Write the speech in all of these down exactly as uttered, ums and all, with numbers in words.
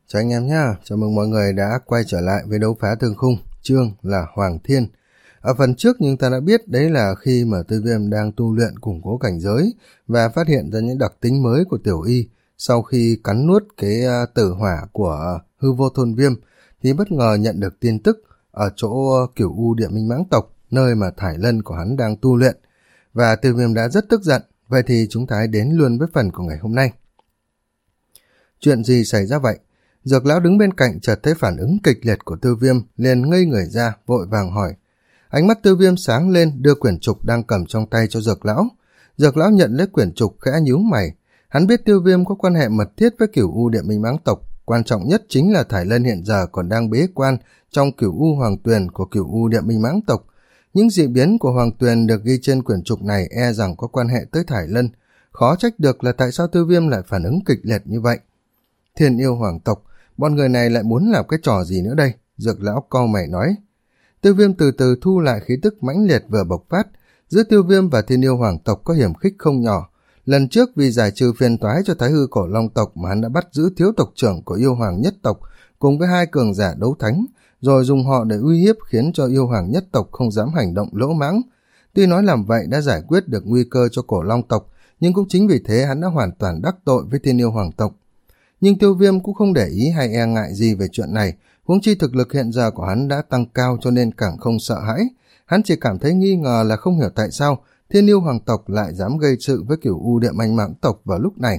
Chào anh em nhá, chào mừng mọi người đã quay trở lại với đấu phá thương khung, chương là Hoàng Thiên. Ở phần trước nhưng ta đã biết đấy là khi mà Tiêu Viêm đang tu luyện củng cố cảnh giới và phát hiện ra những đặc tính mới của Tiểu Y sau khi cắn nuốt cái uh, tử hỏa của uh, hư vô thôn viêm thì bất ngờ nhận được tin tức ở chỗ uh, Cửu U Địa Minh Mãng tộc, nơi mà thải lân của hắn đang tu luyện, và Tiêu Viêm đã rất tức giận. Vậy thì chúng ta hãy đến luôn với phần của ngày hôm nay. Chuyện gì xảy ra vậy? Dược lão đứng bên cạnh chợt thấy phản ứng kịch liệt của Tiêu Viêm, liền ngây người ra, vội vàng hỏi. Ánh mắt Tiêu Viêm sáng lên, đưa quyển trục đang cầm trong tay cho Dược lão. Dược lão nhận lấy quyển trục, khẽ nhíu mày. Hắn biết Tiêu Viêm có quan hệ mật thiết với Cửu U Địa Minh Mãng tộc, quan trọng nhất chính là thải lân hiện giờ còn đang bế quan trong Cửu U Hoàng Tuyền của Cửu U Địa Minh Mãng tộc. Những dị biến của Hoàng Tuyền được ghi trên quyển trục này e rằng có quan hệ tới thải lân. Khó trách được là tại sao Tiêu Viêm lại phản ứng kịch liệt như vậy. Thiên yêu hoàng tộc, bọn người này lại muốn làm cái trò gì nữa đây? Dược lão cau mày nói. Tiêu Viêm từ từ thu lại khí tức mãnh liệt vừa bộc phát. Giữa Tiêu Viêm và thiên yêu hoàng tộc có hiểm khích không nhỏ. Lần trước vì giải trừ phiền toái cho Thái Hư Cổ Long tộc mà hắn đã bắt giữ thiếu tộc trưởng của yêu hoàng nhất tộc cùng với hai cường giả đấu thánh, rồi dùng họ để uy hiếp khiến cho yêu hoàng nhất tộc không dám hành động lỗ mãng. Tuy nói làm vậy đã giải quyết được nguy cơ cho Cổ Long tộc, nhưng cũng chính vì thế hắn đã hoàn toàn đắc tội với thiên yêu hoàng tộc. Nhưng Tiêu Viêm cũng không để ý hay e ngại gì về chuyện này, huống chi thực lực hiện giờ của hắn đã tăng cao cho nên càng không sợ hãi. Hắn chỉ cảm thấy nghi ngờ là không hiểu tại sao thiên yêu hoàng tộc lại dám gây sự với Cửu U Địa Minh Mãng tộc vào lúc này.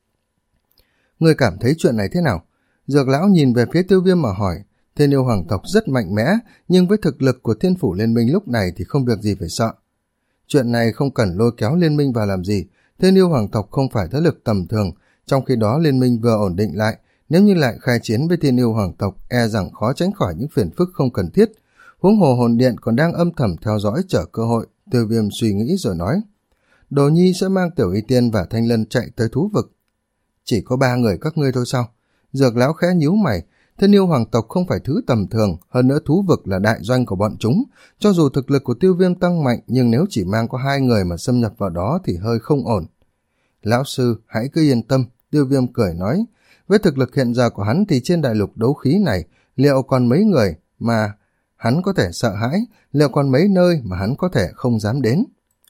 Người cảm thấy chuyện này thế nào? Dược lão nhìn về phía Tiêu Viêm mà hỏi. Thiên yêu hoàng tộc rất mạnh mẽ, nhưng với thực lực của thiên phủ liên minh lúc này thì không việc gì phải sợ. Chuyện này không cần lôi kéo liên minh vào làm gì, thiên yêu hoàng tộc không phải thế lực tầm thường, trong khi đó liên minh vừa ổn định lại, nếu như lại khai chiến với thiên yêu hoàng tộc e rằng khó tránh khỏi những phiền phức không cần thiết. Huống hồ hồn điện còn đang âm thầm theo dõi chờ cơ hội. Tiêu Viêm suy nghĩ rồi nói. Đồ Nhi sẽ mang Tiểu Y Tiên và Thanh Lân chạy tới thú vực. Chỉ có ba người các ngươi thôi sao? Dược lão khẽ nhíu mày. Thiên yêu hoàng tộc không phải thứ tầm thường, hơn nữa thú vực là đại doanh của bọn chúng. Cho dù thực lực của Tiêu Viêm tăng mạnh, nhưng nếu chỉ mang có hai người mà xâm nhập vào đó thì hơi không ổn. Lão sư, hãy cứ yên tâm, Tiêu Viêm cười nói. Với thực lực hiện giờ của hắn thì trên đại lục đấu khí này, liệu còn mấy người mà hắn có thể sợ hãi, liệu còn mấy nơi mà hắn có thể không dám đến.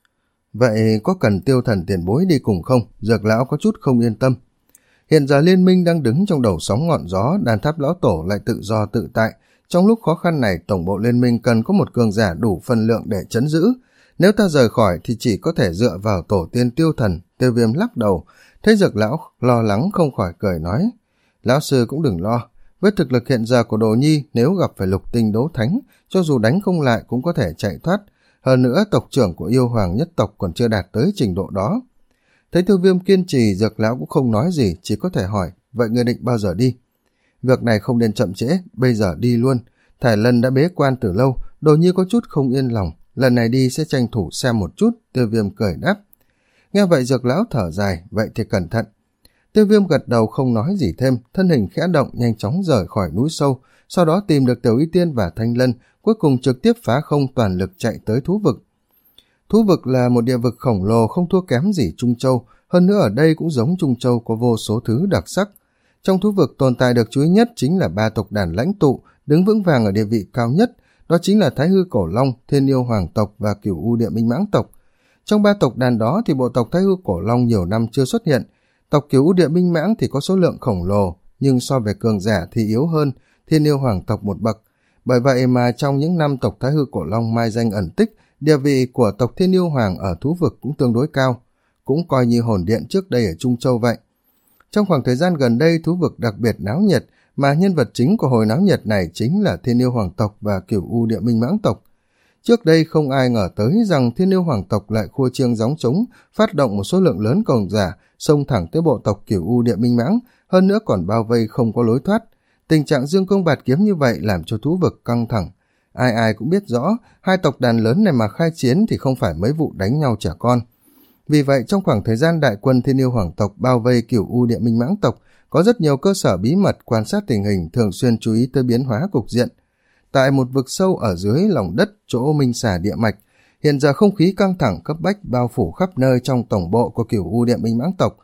Vậy có cần Tiêu thần tiền bối đi cùng không? Dược lão có chút không yên tâm. Hiện giờ liên minh đang đứng trong đầu sóng ngọn gió, đàn tháp lão tổ lại tự do tự tại. Trong lúc khó khăn này, tổng bộ liên minh cần có một cường giả đủ phân lượng để trấn giữ. Nếu ta rời khỏi thì chỉ có thể dựa vào tổ tiên Tiêu thần. Tiêu Viêm lắc đầu. Thấy Dược lão lo lắng không khỏi cười nói. Lão sư cũng đừng lo. Với thực lực hiện giờ của Đồ Nhi, nếu gặp phải lục tinh đấu thánh, cho dù đánh không lại cũng có thể chạy thoát. Hơn nữa, tộc trưởng của yêu hoàng nhất tộc còn chưa đạt tới trình độ đó. Thấy Tiêu Viêm kiên trì, Dược lão cũng không nói gì, chỉ có thể hỏi, vậy ngươi định bao giờ đi? Việc này không nên chậm trễ, bây giờ đi luôn. Thải lân đã bế quan từ lâu, Đồ Nhi có chút không yên lòng, lần này đi sẽ tranh thủ xem một chút. Tiêu Viêm cười đáp. Nghe vậy Dược lão thở dài, vậy thì cẩn thận. Tiêu Viêm gật đầu không nói gì thêm, thân hình khẽ động nhanh chóng rời khỏi núi sâu, sau đó tìm được Tiểu Y Tiên và Thanh Lân, cuối cùng trực tiếp phá không toàn lực chạy tới thú vực. Thú vực là một địa vực khổng lồ không thua kém gì Trung Châu, hơn nữa ở đây cũng giống Trung Châu có vô số thứ đặc sắc. Trong thú vực tồn tại được chú ý nhất chính là ba tộc đàn lãnh tụ, đứng vững vàng ở địa vị cao nhất, đó chính là Thái Hư Cổ Long, Thiên Yêu Hoàng tộc và Cửu U Địa Minh Mãng tộc. Trong ba tộc đàn đó thì bộ tộc Thái Hư Cổ Long nhiều năm chưa xuất hiện, tộc Cửu U Địa Minh Mãng thì có số lượng khổng lồ, nhưng so về cường giả thì yếu hơn Thiên Yêu Hoàng tộc một bậc. Bởi vậy mà trong những năm tộc Thái Hư Cổ Long mai danh ẩn tích, địa vị của tộc Thiên Yêu Hoàng ở thú vực cũng tương đối cao, cũng coi như hồn điện trước đây ở Trung Châu vậy. Trong khoảng thời gian gần đây, thú vực đặc biệt náo nhiệt, mà nhân vật chính của hồi náo nhiệt này chính là Thiên Yêu Hoàng tộc và Cửu U Địa Minh Mãng tộc. Trước đây không ai ngờ tới rằng Thiên Yêu Hoàng tộc lại khua chiêng gióng trống, phát động một số lượng lớn cường giả, xông thẳng tới bộ tộc Cửu U Địa Minh Mãng, hơn nữa còn bao vây không có lối thoát. Tình trạng dương công bạt kiếm như vậy làm cho thú vực căng thẳng. Ai ai cũng biết rõ, hai tộc đàn lớn này mà khai chiến thì không phải mấy vụ đánh nhau trẻ con. Vì vậy, trong khoảng thời gian đại quân Thiên Yêu Hoàng tộc bao vây Cửu U Địa Minh Mãng tộc, có rất nhiều cơ sở bí mật quan sát tình hình, thường xuyên chú ý tới biến hóa cục diện. Tại một vực sâu ở dưới lòng đất chỗ Minh Xà địa mạch, hiện giờ không khí căng thẳng cấp bách bao phủ khắp nơi trong tổng bộ của Cửu U Địa Minh Mãng tộc.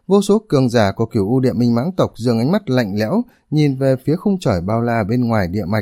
Vô số cường giả của Cửu U Địa Minh Mãng tộc dường ánh mắt lạnh lẽo nhìn về phía khung trời bao la bên ngoài địa mạch.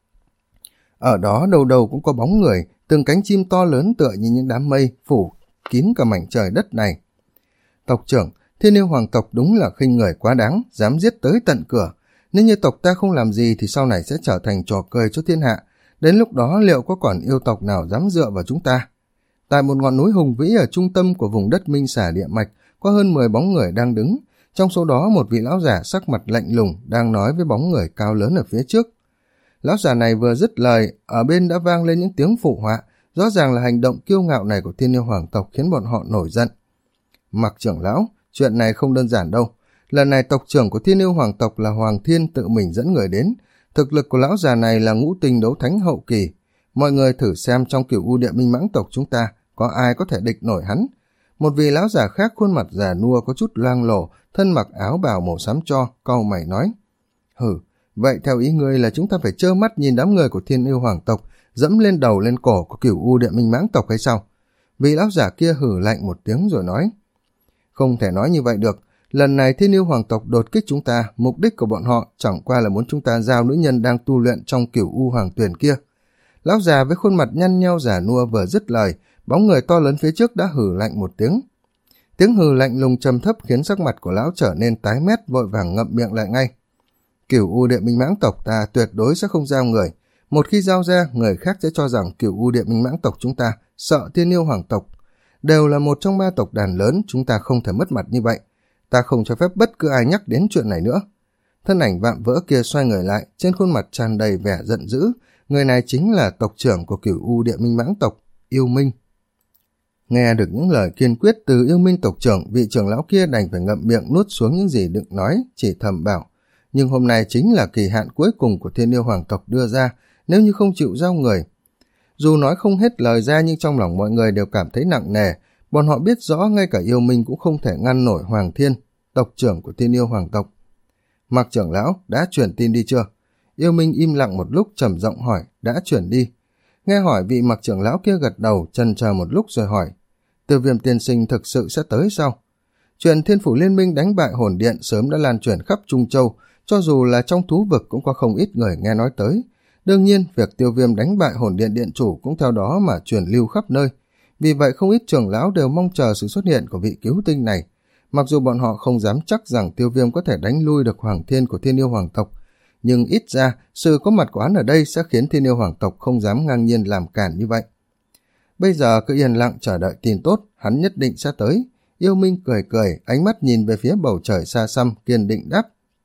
Ở đó đầu đầu cũng có bóng người, từng cánh chim to lớn tựa như những đám mây phủ kín cả mảnh trời đất này. Tộc trưởng, Thiên Yêu Hoàng tộc đúng là khinh người quá đáng, dám giết tới tận cửa. Nếu như tộc ta không làm gì thì sau này sẽ trở thành trò cười cho thiên hạ. Đến lúc đó liệu có còn yêu tộc nào dám dựa vào chúng ta? Tại một ngọn núi hùng vĩ ở trung tâm của vùng đất Minh Xà địa mạch, có hơn mười bóng người đang đứng. Trong số đó một vị lão giả sắc mặt lạnh lùng đang nói với bóng người cao lớn ở phía trước. Lão giả này vừa dứt lời, ở bên đã vang lên những tiếng phụ họa. Rõ ràng là hành động kiêu ngạo này của Thiên Yêu Hoàng tộc khiến bọn họ nổi giận. Mặc trưởng lão, chuyện này không đơn giản đâu. Lần này tộc trưởng của Thiên Yêu Hoàng tộc là Hoàng Thiên tự mình dẫn người đến. Thực lực của lão già này là ngũ tinh đấu thánh hậu kỳ. Mọi người thử xem trong Cửu U Địa Minh Mãng tộc chúng ta có ai có thể địch nổi hắn. Một vị lão già khác khuôn mặt già nua có chút loang lổ, thân mặc áo bào màu xám tro, cau mày nói: Hử, vậy theo ý ngươi là chúng ta phải trơ mắt nhìn đám người của Thiên Yêu Hoàng tộc dẫm lên đầu lên cổ của Cửu U Địa Minh Mãng tộc hay sao? Vị lão giả kia hử lạnh một tiếng rồi nói: Không thể nói như vậy được. Lần này Thiên Yêu Hoàng tộc đột kích chúng ta, mục đích của bọn họ chẳng qua là muốn chúng ta giao nữ nhân đang tu luyện trong Cửu U Hoàng Tuyền kia. Lão già với khuôn mặt nhăn nheo già nua vừa dứt lời, bóng người to lớn phía trước đã hử lạnh một tiếng. Tiếng hừ lạnh lùng trầm thấp khiến sắc mặt của lão trở nên tái mét, vội vàng ngậm miệng lại ngay. Cửu U Địa Minh Mãng tộc ta tuyệt đối sẽ không giao người. Một khi giao ra, người khác sẽ cho rằng Cửu U Địa Minh Mãng tộc chúng ta sợ Thiên Yêu Hoàng tộc. Đều là một trong ba tộc đàn lớn, chúng ta không thể mất mặt như vậy. Ta không cho phép bất cứ ai nhắc đến chuyện này nữa. Thân ảnh vạm vỡ kia xoay người lại, trên khuôn mặt tràn đầy vẻ giận dữ. Người này chính là tộc trưởng của Cửu U Địa Minh Mãng tộc, Yêu Minh. Nghe được những lời kiên quyết từ Yêu Minh tộc trưởng, vị trưởng lão kia đành phải ngậm miệng nuốt xuống những gì đừng nói, chỉ thầm bảo. Nhưng hôm nay chính là kỳ hạn cuối cùng của Thiên Yêu Hoàng tộc đưa ra, nếu như không chịu giao người. Dù nói không hết lời ra nhưng trong lòng mọi người đều cảm thấy nặng nề. Bọn họ biết rõ ngay cả Yêu Minh cũng không thể ngăn nổi Hoàng Thiên, tộc trưởng của Thiên Yêu Hoàng tộc. Mặc trưởng lão đã chuyển tin đi chưa? Yêu Minh im lặng một lúc trầm giọng hỏi. Đã chuyển đi. Nghe hỏi vị Mặc trưởng lão kia gật đầu, chần chờ một lúc rồi hỏi. Tiêu Viêm tiên sinh thực sự sẽ tới sao? Chuyện Thiên Phủ Liên Minh đánh bại hồn điện sớm đã lan truyền khắp Trung Châu, cho dù là trong thú vực cũng có không ít người nghe nói tới. Đương nhiên, việc Tiêu Viêm đánh bại hồn điện điện chủ cũng theo đó mà truyền lưu khắp nơi. Vì vậy không ít trưởng lão đều mong chờ sự xuất hiện của vị cứu tinh này. Mặc dù bọn họ không dám chắc rằng Tiêu Viêm có thể đánh lui được Hoàng Thiên của Thiên Yêu Hoàng tộc, nhưng ít ra sự có mặt của hắn ở đây sẽ khiến Thiên Yêu Hoàng tộc không dám ngang nhiên làm cản như vậy. Bây giờ cứ yên lặng chờ đợi tin tốt, hắn nhất định sẽ tới. Yêu Minh cười cười, ánh mắt nhìn về phía bầu trời xa xăm, kiên định đáp.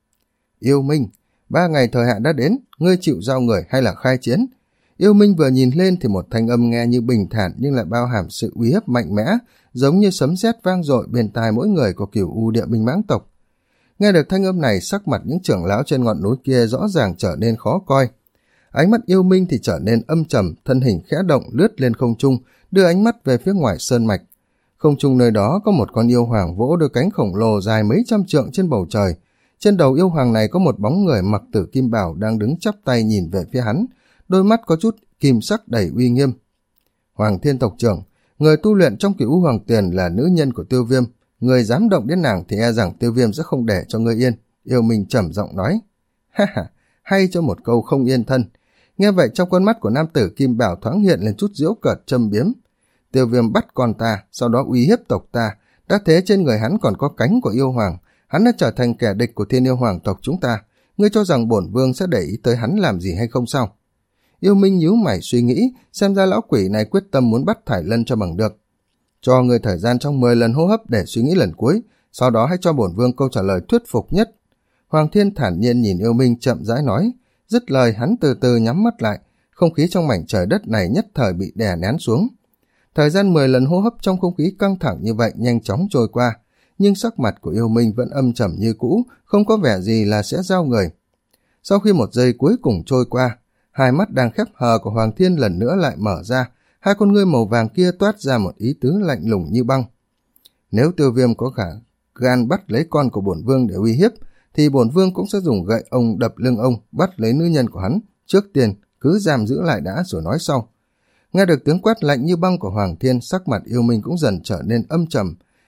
Yêu Minh, ba ngày thời hạn đã đến, ngươi chịu giao người hay là khai chiến? Yêu Minh vừa nhìn lên thì một thanh âm nghe như bình thản nhưng lại bao hàm sự uy hiếp mạnh mẽ, giống như sấm sét vang dội bên tai mỗi người của Cửu U Địa Minh Mãng tộc. Nghe được thanh âm này, sắc mặt những trưởng lão trên ngọn núi kia rõ ràng trở nên khó coi. Ánh mắt Yêu Minh thì trở nên âm trầm, thân hình khẽ động lướt lên không trung, đưa ánh mắt về phía ngoài sơn mạch. Không trung nơi đó có một con yêu hoàng vỗ đôi cánh khổng lồ dài mấy trăm trượng trên bầu trời. Trên đầu yêu hoàng này có một bóng người mặc tử kim bào đang đứng chắp tay nhìn về phía hắn, đôi mắt có chút kim sắc đầy uy nghiêm. Hoàng Thiên tộc trưởng, người tu luyện trong Cửu U Hoàng Tuyền là nữ nhân của Tiêu Viêm, người dám động đến nàng thì e rằng Tiêu Viêm sẽ không để cho ngươi yên. Yêu Minh trầm giọng nói. Ha ha, hay cho một câu không yên thân. Nghe vậy trong con mắt của nam tử kim bảo thoáng hiện lên chút giễu cợt châm biếm. Tiêu Viêm bắt con ta, sau đó uy hiếp tộc ta, đã thế trên người hắn còn có cánh của yêu hoàng, hắn đã trở thành kẻ địch của Thiên Yêu Hoàng tộc chúng ta. Ngươi cho rằng bổn vương sẽ để ý tới hắn làm gì hay không sao? Yêu Minh nhíu mày suy nghĩ, xem ra lão quỷ này quyết tâm muốn bắt Thải Lân cho bằng được. Cho ngươi thời gian trong mười lần hô hấp để suy nghĩ lần cuối, sau đó hãy cho bổn vương câu trả lời thuyết phục nhất. Hoàng Thiên thản nhiên nhìn Yêu Minh chậm rãi nói. Dứt lời hắn từ từ nhắm mắt lại, không khí trong mảnh trời đất này nhất thời bị đè nén xuống. Thời gian mười lần hô hấp trong không khí căng thẳng như vậy nhanh chóng trôi qua, nhưng sắc mặt của Yêu Minh vẫn âm trầm như cũ, không có vẻ gì là sẽ giao người. Sau khi một giây cuối cùng trôi qua, hai mắt đang khép hờ của Hoàng Thiên lần nữa lại mở ra, hai con ngươi màu vàng kia toát ra một ý tứ lạnh lùng như băng. Nếu Tiêu Viêm có khả gan bắt lấy con của bổn vương để uy hiếp, thì bổn vương cũng sẽ dùng gậy ông đập lưng ông, bắt lấy nữ nhân của hắn. Trước tiên cứ giam giữ lại đã rồi nói sau. Nghe được tiếng quát lạnh như băng của Hoàng Thiên, sắc mặt Yêu Minh cũng dần trở nên âm trầm.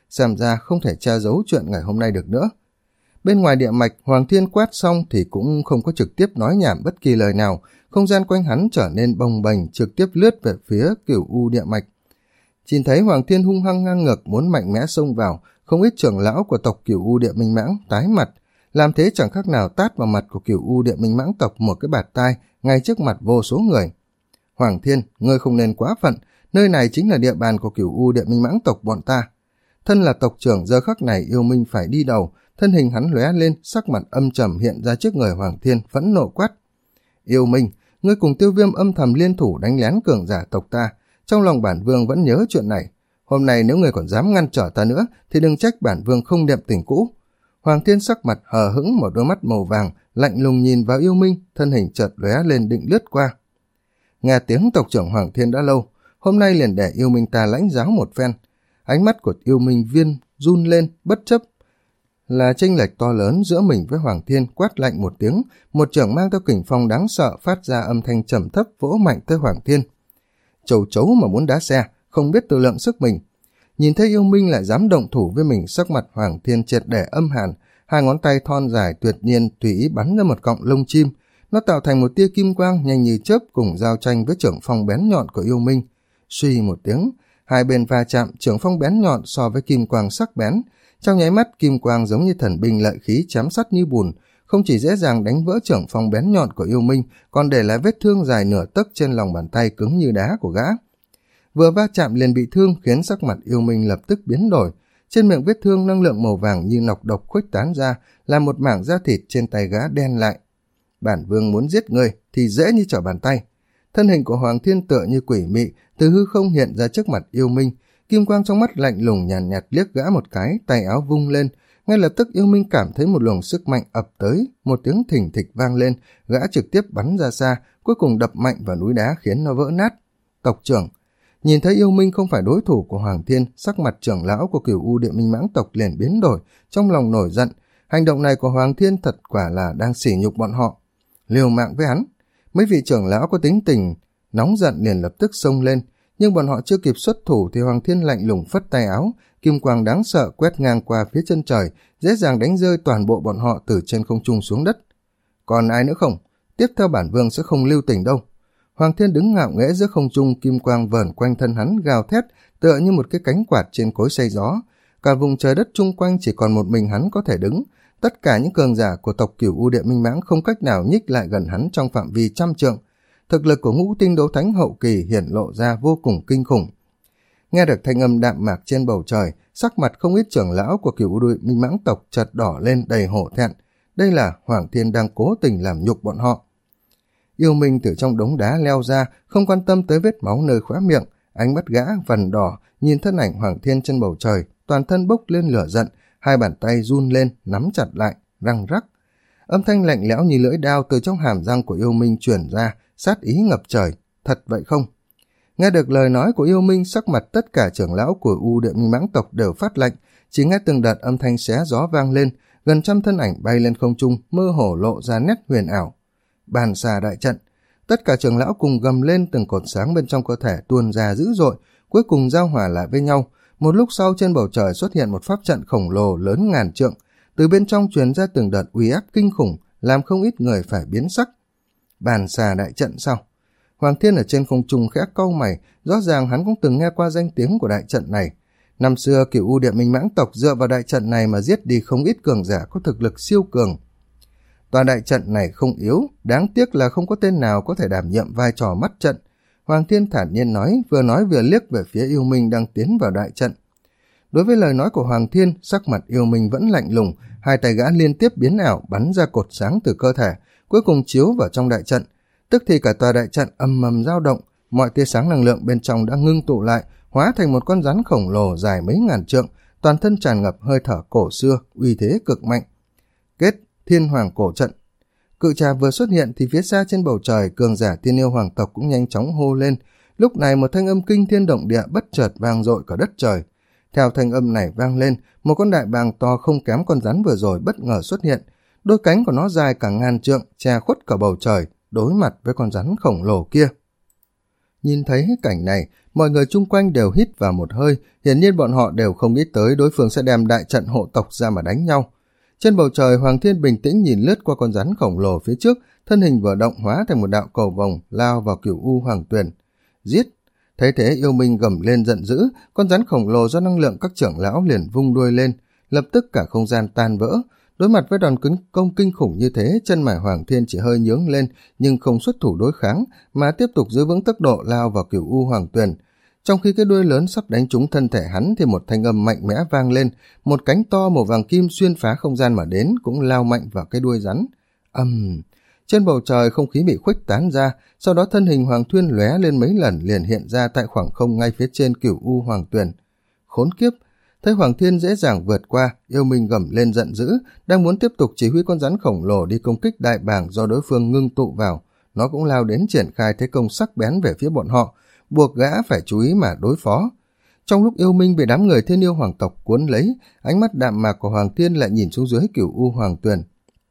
xem ra không thể che giấu chuyện ngày hôm nay được nữa. Bên ngoài địa mạch, Hoàng Thiên quát xong thì cũng không có trực tiếp nói nhảm bất kỳ lời nào, không gian quanh hắn trở nên bồng bềnh, trực tiếp lướt về phía Cửu U địa mạch. Nhìn thấy Hoàng Thiên hung hăng ngang ngược muốn mạnh mẽ xông vào, không ít trưởng lão của tộc Cửu U địa minh mãng tái mặt, làm thế chẳng khác nào tát vào mặt của Cửu U địa minh mãng tộc một cái bạt tai ngay trước mặt vô số người. Hoàng Thiên, ngươi không nên quá phận, nơi này chính là địa bàn của Cửu U địa minh mãng tộc bọn ta. Thân là tộc trưởng, giờ khắc này Yêu Minh phải đi đầu, thân hình hắn lóe lên, sắc mặt âm trầm hiện ra trước người Hoàng Thiên, phẫn nộ quát: Yêu Minh, ngươi cùng Tiêu Viêm âm thầm liên thủ đánh lén cường giả tộc ta, trong lòng bản vương vẫn nhớ chuyện này. Hôm nay nếu ngươi còn dám ngăn trở ta nữa, thì đừng trách bản vương không đẹp tình cũ. Hoàng Thiên sắc mặt hờ hững, một đôi mắt màu vàng lạnh lùng nhìn vào Yêu Minh, thân hình chợt lóe lên định lướt qua. Nghe tiếng tộc trưởng Hoàng Thiên đã lâu, hôm nay liền để Yêu Minh ta lãnh giáo một phen. Ánh mắt của Yêu Minh Viên run lên, bất chấp là chênh lệch to lớn giữa mình với Hoàng Thiên, quát lạnh một tiếng, một chưởng mang theo kình phong đáng sợ phát ra âm thanh trầm thấp vỗ mạnh tới Hoàng Thiên. Chầu chấu mà muốn đá xe, không biết tự lượng sức mình. Nhìn thấy Yêu Minh lại dám động thủ với mình, sắc mặt Hoàng Thiên triệt để âm hàn, hai ngón tay thon dài tuyệt nhiên tùy ý bắn ra một cọng lông chim, nó tạo thành một tia kim quang nhanh như chớp cùng giao tranh với chưởng phong bén nhọn của Yêu Minh. Suy một tiếng, hai bên va chạm, chưởng phong bén nhọn so với kim quang sắc bén. Trong nháy mắt, kim quang giống như thần binh lợi khí chém sắt như bùn, không chỉ dễ dàng đánh vỡ chưởng phong bén nhọn của Yêu Minh, còn để lại vết thương dài nửa tấc trên lòng bàn tay cứng như đá của gã. Vừa va chạm liền bị thương, khiến sắc mặt Yêu Minh lập tức biến đổi. Trên miệng vết thương năng lượng màu vàng như nọc độc khuếch tán ra, làm một mảng da thịt trên tay gã đen lại. Bản vương muốn giết người thì dễ như trở bàn tay. Thân hình của Hoàng Thiên tựa như quỷ mị, từ hư không hiện ra trước mặt Yêu Minh. Kim quang trong mắt lạnh lùng nhàn nhạt, nhạt liếc gã một cái, tay áo vung lên. Ngay lập tức Yêu Minh cảm thấy một luồng sức mạnh ập tới, một tiếng thình thịch vang lên, gã trực tiếp bắn ra xa, cuối cùng đập mạnh vào núi đá khiến nó vỡ nát. Tộc trưởng nhìn thấy Yêu Minh không phải đối thủ của Hoàng Thiên, sắc mặt trưởng lão của Cửu U địa minh mãng tộc liền biến đổi, trong lòng nổi giận. Hành động này của Hoàng Thiên thật quả là đang sỉ nhục bọn họ. Liều mạng với hắn. Mấy vị trưởng lão có tính tình nóng giận liền lập tức xông lên, nhưng bọn họ chưa kịp xuất thủ thì Hoàng Thiên lạnh lùng phất tay áo, kim quang đáng sợ quét ngang qua phía chân trời, dễ dàng đánh rơi toàn bộ bọn họ từ trên không trung xuống đất. Còn ai nữa không? Tiếp theo bản vương sẽ không lưu tình đâu. Hoàng Thiên đứng ngạo nghễ giữa không trung, kim quang vờn quanh thân hắn gào thét, tựa như một cái cánh quạt trên cối xay gió. Cả vùng trời đất chung quanh chỉ còn một mình hắn có thể đứng. Tất cả những cường giả của tộc Cửu U địa minh mãng không cách nào nhích lại gần hắn trong phạm vi trăm trượng. Thực lực của ngũ tinh đấu thánh hậu kỳ hiển lộ ra vô cùng kinh khủng. Nghe được thanh âm đạm mạc trên bầu trời, sắc mặt không ít trưởng lão của Cửu U địa minh mãng tộc chợt đỏ lên đầy hổ thẹn. Đây là Hoàng Thiên đang cố tình làm nhục bọn họ. Yêu Minh từ trong đống đá leo ra, không quan tâm tới vết máu nơi khóe miệng, ánh mắt gã vằn đỏ, nhìn thân ảnh Hoàng Thiên trên bầu trời, toàn thân bốc lên lửa giận, hai bàn tay run lên, nắm chặt lại, răng rắc. Âm thanh lạnh lẽo như lưỡi đao từ trong hàm răng của Yêu Minh truyền ra, sát ý ngập trời. Thật vậy không? Nghe được lời nói của Yêu Minh, sắc mặt tất cả trưởng lão của U địa minh mãng tộc đều phát lạnh, chỉ nghe từng đợt âm thanh xé gió vang lên, gần trăm thân ảnh bay lên không trung, mơ hồ lộ ra nét huyền ảo. Bàn xà đại trận. Tất cả trưởng lão cùng gầm lên, từng cột sáng bên trong cơ thể tuôn ra dữ dội, cuối cùng giao hòa lại với nhau. Một lúc sau trên bầu trời xuất hiện một pháp trận khổng lồ lớn ngàn trượng, từ bên trong truyền ra từng đợt uy áp kinh khủng, làm không ít người phải biến sắc. Bàn xà đại trận sao? Hoàng Thiên ở trên không trung khẽ cau mày, rõ ràng hắn cũng từng nghe qua danh tiếng của đại trận này. Năm xưa Cửu U địa minh mãng tộc dựa vào đại trận này mà giết đi không ít cường giả có thực lực siêu cường. Tòa đại trận này không yếu, đáng tiếc là không có tên nào có thể đảm nhiệm vai trò mắt trận. Hoàng Thiên thản nhiên nói, vừa nói vừa liếc về phía Yêu Minh đang tiến vào đại trận. Đối với lời nói của Hoàng Thiên, sắc mặt Yêu Minh vẫn lạnh lùng, hai tay gã liên tiếp biến ảo bắn ra cột sáng từ cơ thể, cuối cùng chiếu vào trong đại trận. Tức thì cả tòa đại trận ầm ầm dao động, mọi tia sáng năng lượng bên trong đã ngưng tụ lại, hóa thành một con rắn khổng lồ dài mấy ngàn trượng, toàn thân tràn ngập hơi thở cổ xưa, uy thế cực mạnh. Kết Thiên Hoàng cổ trận. Cự trà vừa xuất hiện thì phía xa trên bầu trời, cường giả Tiên Yêu hoàng tộc cũng nhanh chóng hô lên. Lúc này một thanh âm kinh thiên động địa bất chợt vang dội cả đất trời. Theo thanh âm này vang lên, một con đại bàng to không kém con rắn vừa rồi bất ngờ xuất hiện. Đôi cánh của nó dài cả ngàn trượng, che khuất cả bầu trời, đối mặt với con rắn khổng lồ kia. Nhìn thấy cảnh này, mọi người chung quanh đều hít vào một hơi, hiển nhiên bọn họ đều không nghĩ tới đối phương sẽ đem đại trận hộ tộc ra mà đánh nhau. Trên bầu trời, Hoàng Thiên bình tĩnh nhìn lướt qua con rắn khổng lồ phía trước, thân hình vừa động hóa thành một đạo cầu vồng lao vào Cửu U Hoàng Tuyền. Giết! Thấy thế, Yêu Minh gầm lên giận dữ, con rắn khổng lồ do năng lượng các trưởng lão liền vung đuôi lên, lập tức cả không gian tan vỡ. Đối mặt với đòn cứng công kinh khủng như thế, chân mày Hoàng Thiên chỉ hơi nhướng lên nhưng không xuất thủ đối kháng, mà tiếp tục giữ vững tốc độ lao vào Cửu U Hoàng Tuyền. Trong khi cái đuôi lớn sắp đánh trúng thân thể hắn thì một thanh âm mạnh mẽ vang lên, một cánh to màu vàng kim xuyên phá không gian mà đến cũng lao mạnh vào cái đuôi rắn. Ầm! Uhm. Trên bầu trời không khí bị khuếch tán ra, sau đó thân hình Hoàng Thuyên lóe lên mấy lần liền hiện ra tại khoảng không ngay phía trên Cửu U Hoàng Tuyền. Khốn kiếp! Thấy Hoàng Thiên dễ dàng vượt qua, Yêu Minh gầm lên giận dữ, đang muốn tiếp tục chỉ huy con rắn khổng lồ đi công kích đại bàng do đối phương ngưng tụ vào. Nó cũng lao đến triển khai thế công sắc bén về phía bọn họ, buộc gã phải chú ý mà đối phó. Trong lúc Yêu Minh bị đám người Thiên Yêu hoàng tộc cuốn lấy, ánh mắt đạm mạc của Hoàng Thiên lại nhìn xuống dưới Cửu U Hoàng Tuyền.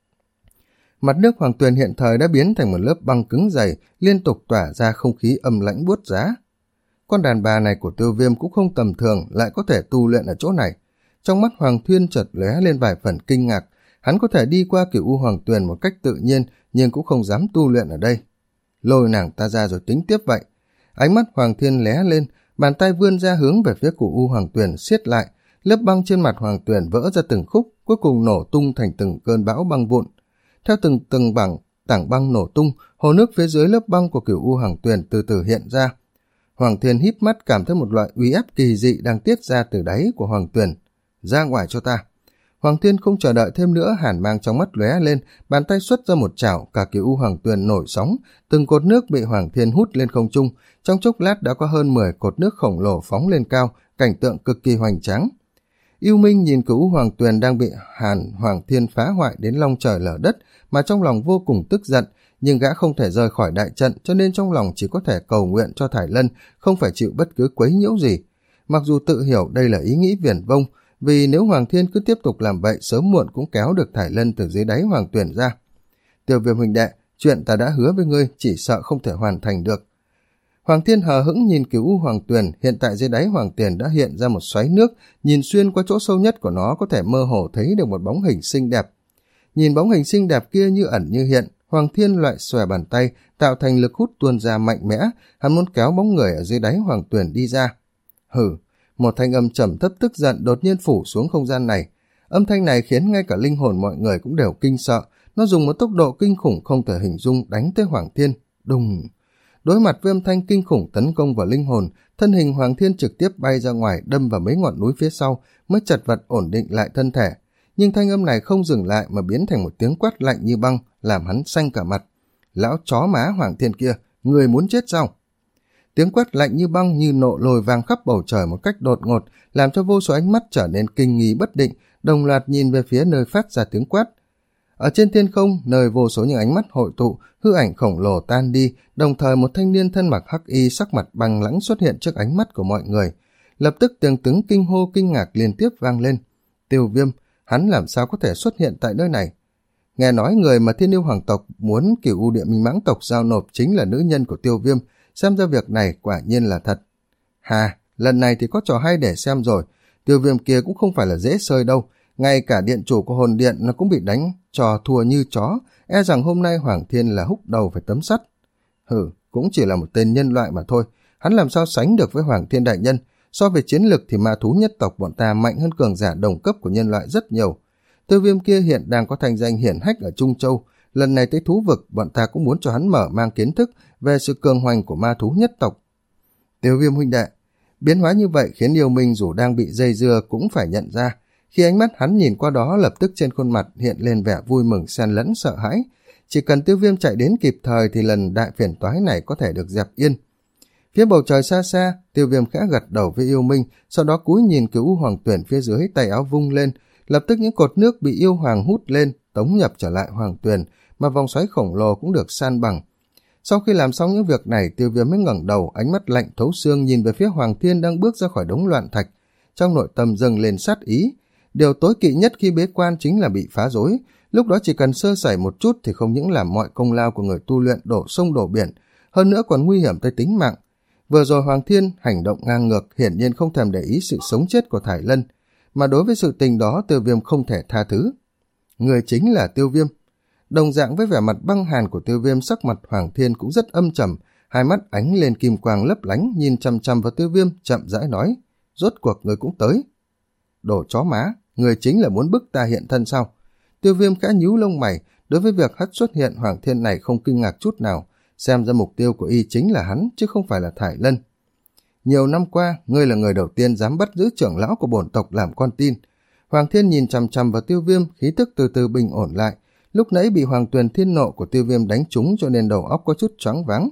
Mặt nước Hoàng Tuyền hiện thời đã biến thành một lớp băng cứng dày, liên tục tỏa ra không khí âm lãnh buốt giá. Con đàn bà này của Tiêu Viêm cũng không tầm thường, lại có thể tu luyện ở chỗ này. Trong mắt Hoàng Thuyên chợt lóe lên vài phần kinh ngạc, hắn có thể đi qua Cửu U Hoàng Tuyền một cách tự nhiên, nhưng cũng không dám tu luyện ở đây. Lôi nàng ta ra rồi tính tiếp vậy. Ánh mắt Hoàng Thiên lóe lên, bàn tay vươn ra hướng về phía Cửu U Hoàng Tuyền siết lại, lớp băng trên mặt Hoàng Tuyền vỡ ra từng khúc, cuối cùng nổ tung thành từng cơn bão băng vụn. Theo từng từng bảng tảng băng nổ tung, hồ nước phía dưới lớp băng của Cửu U Hoàng Tuyền từ từ hiện ra. Hoàng Thiên híp mắt cảm thấy một loại uy áp kỳ dị đang tiết ra từ đáy của Hoàng Tuyền. Ra ngoài cho ta! Hoàng Thiên không chờ đợi thêm nữa, hàn mang trong mắt lóe lên, bàn tay xuất ra một chảo, cả Cửu U Hoàng Tuyền nổi sóng, từng cột nước bị Hoàng Thiên hút lên không trung, trong chốc lát đã có hơn mười cột nước khổng lồ phóng lên cao, cảnh tượng cực kỳ hoành tráng. Yêu Minh nhìn Cửu U Hoàng Tuyền đang bị Hàn Hoàng Thiên phá hoại đến long trời lở đất, mà trong lòng vô cùng tức giận, nhưng gã không thể rời khỏi đại trận, cho nên trong lòng chỉ có thể cầu nguyện cho Thải Lân không phải chịu bất cứ quấy nhiễu gì. Mặc dù tự hiểu đây là ý nghĩ viển vông, vì nếu Hoàng Thiên cứ tiếp tục làm vậy, sớm muộn cũng kéo được Thải Lân từ dưới đáy Hoàng Tuyền ra. Tiêu Viêm huynh đệ, chuyện ta đã hứa với ngươi chỉ sợ không thể hoàn thành được. Hoàng Thiên hờ hững nhìn Cửu U Hoàng Tuyền, hiện tại dưới đáy Hoàng Tuyền đã hiện ra một xoáy nước, nhìn xuyên qua chỗ sâu nhất của nó có thể mơ hồ thấy được một bóng hình xinh đẹp. Nhìn bóng hình xinh đẹp kia như ẩn như hiện, Hoàng Thiên loại xòe bàn tay, tạo thành lực hút tuôn ra mạnh mẽ, hắn muốn kéo bóng người ở dưới đáy Hoàng Tuyền đi ra. Hừ, một thanh âm trầm thấp tức giận đột nhiên phủ xuống không gian này. Âm thanh này khiến ngay cả linh hồn mọi người cũng đều kinh sợ, nó dùng một tốc độ kinh khủng không thể hình dung đánh tới Hoàng Thiên. Đùng! Đối mặt với âm thanh kinh khủng tấn công vào linh hồn, thân hình Hoàng Thiên trực tiếp bay ra ngoài, đâm vào mấy ngọn núi phía sau, mới chật vật ổn định lại thân thể. Nhưng thanh âm này không dừng lại mà biến thành một tiếng quát lạnh như băng, làm hắn xanh cả mặt. Lão chó má Hoàng Thiên kia, người muốn chết sao? Tiếng quát lạnh như băng như nộ lồi vang khắp bầu trời một cách đột ngột, làm cho vô số ánh mắt trở nên kinh nghi bất định, đồng loạt nhìn về phía nơi phát ra tiếng quát. Ở trên thiên không, nơi vô số những ánh mắt hội tụ, hư ảnh khổng lồ tan đi, đồng thời một thanh niên thân mặc hắc y sắc mặt băng lãnh xuất hiện trước ánh mắt của mọi người. Lập tức tiếng tiếng kinh hô kinh ngạc liên tiếp vang lên. Tiêu Viêm, hắn làm sao có thể xuất hiện tại nơi này? Nghe nói người mà Thiên Yêu hoàng tộc muốn Cửu U Địa Minh Mãng tộc giao nộp chính là nữ nhân của Tiêu Viêm, xem ra việc này quả nhiên là thật. Hà, lần này thì có trò hay để xem rồi, Tiêu Viêm kia cũng không phải là dễ sơi đâu, ngay cả điện chủ của hồn điện nó cũng bị đánh trò thua như chó, e rằng hôm nay Hoàng Thiên là húc đầu phải tấm sắt. Hừ, cũng chỉ là một tên nhân loại mà thôi, hắn làm sao sánh được với Hoàng Thiên đại nhân? So về chiến lực thì ma thú nhất tộc bọn ta mạnh hơn cường giả đồng cấp của nhân loại rất nhiều. Tiêu Viêm kia hiện đang có thành danh hiển hách ở Trung Châu, lần này tới thú vực bọn ta cũng muốn cho hắn mở mang kiến thức về sự cường hoành của ma thú nhất tộc. Tiêu Viêm huynh đệ, biến hóa như vậy khiến Yêu Minh dù đang bị dây dưa cũng phải nhận ra. Khi ánh mắt hắn nhìn qua đó, lập tức trên khuôn mặt hiện lên vẻ vui mừng xen lẫn sợ hãi. Chỉ cần Tiêu Viêm chạy đến kịp thời thì lần đại phiền toái này có thể được dẹp yên. Phía bầu trời xa xa, Tiêu Viêm khẽ gật đầu với Yêu Minh, sau đó cúi nhìn Cửu U Hoàng Tuyền phía dưới, tay áo vung lên, lập tức những cột nước bị yêu hoàng hút lên, tống nhập trở lại Hoàng Tuyền, mà vòng xoáy khổng lồ cũng được san bằng. Sau khi làm xong những việc này, Tiêu Viêm mới ngẩng đầu, ánh mắt lạnh thấu xương nhìn về phía Hoàng Thiên đang bước ra khỏi đống loạn thạch, trong nội tâm dâng lên sát ý. Điều tối kỵ nhất khi bế quan chính là bị phá rối, lúc đó chỉ cần sơ sẩy một chút thì không những làm mọi công lao của người tu luyện đổ sông đổ biển, hơn nữa còn nguy hiểm tới tính mạng. Vừa rồi Hoàng Thiên hành động ngang ngược, hiển nhiên không thèm để ý sự sống chết của Thải Lân, mà đối với sự tình đó Tiêu Viêm không thể tha thứ. Người chính là Tiêu Viêm. Đồng dạng với vẻ mặt băng hàn của Tiêu Viêm, sắc mặt Hoàng Thiên cũng rất âm trầm, hai mắt ánh lên kim quang lấp lánh, nhìn chăm chăm vào Tiêu Viêm, chậm rãi nói: Rốt cuộc người cũng tới. Đồ chó má, người chính là muốn bức ta hiện thân sao? Tiêu Viêm khẽ nhíu lông mày, đối với việc hắn xuất hiện Hoàng Thiên này không kinh ngạc chút nào, xem ra mục tiêu của y chính là hắn chứ không phải là Thải Lân. Nhiều năm qua, ngươi là người đầu tiên dám bắt giữ trưởng lão của bổn tộc làm con tin. Hoàng Thiên nhìn chằm chằm vào Tiêu Viêm, khí tức từ từ bình ổn lại. Lúc nãy bị Hoàng Tuyền Thiên Nộ của Tiêu Viêm đánh trúng cho nên đầu óc có chút choáng váng.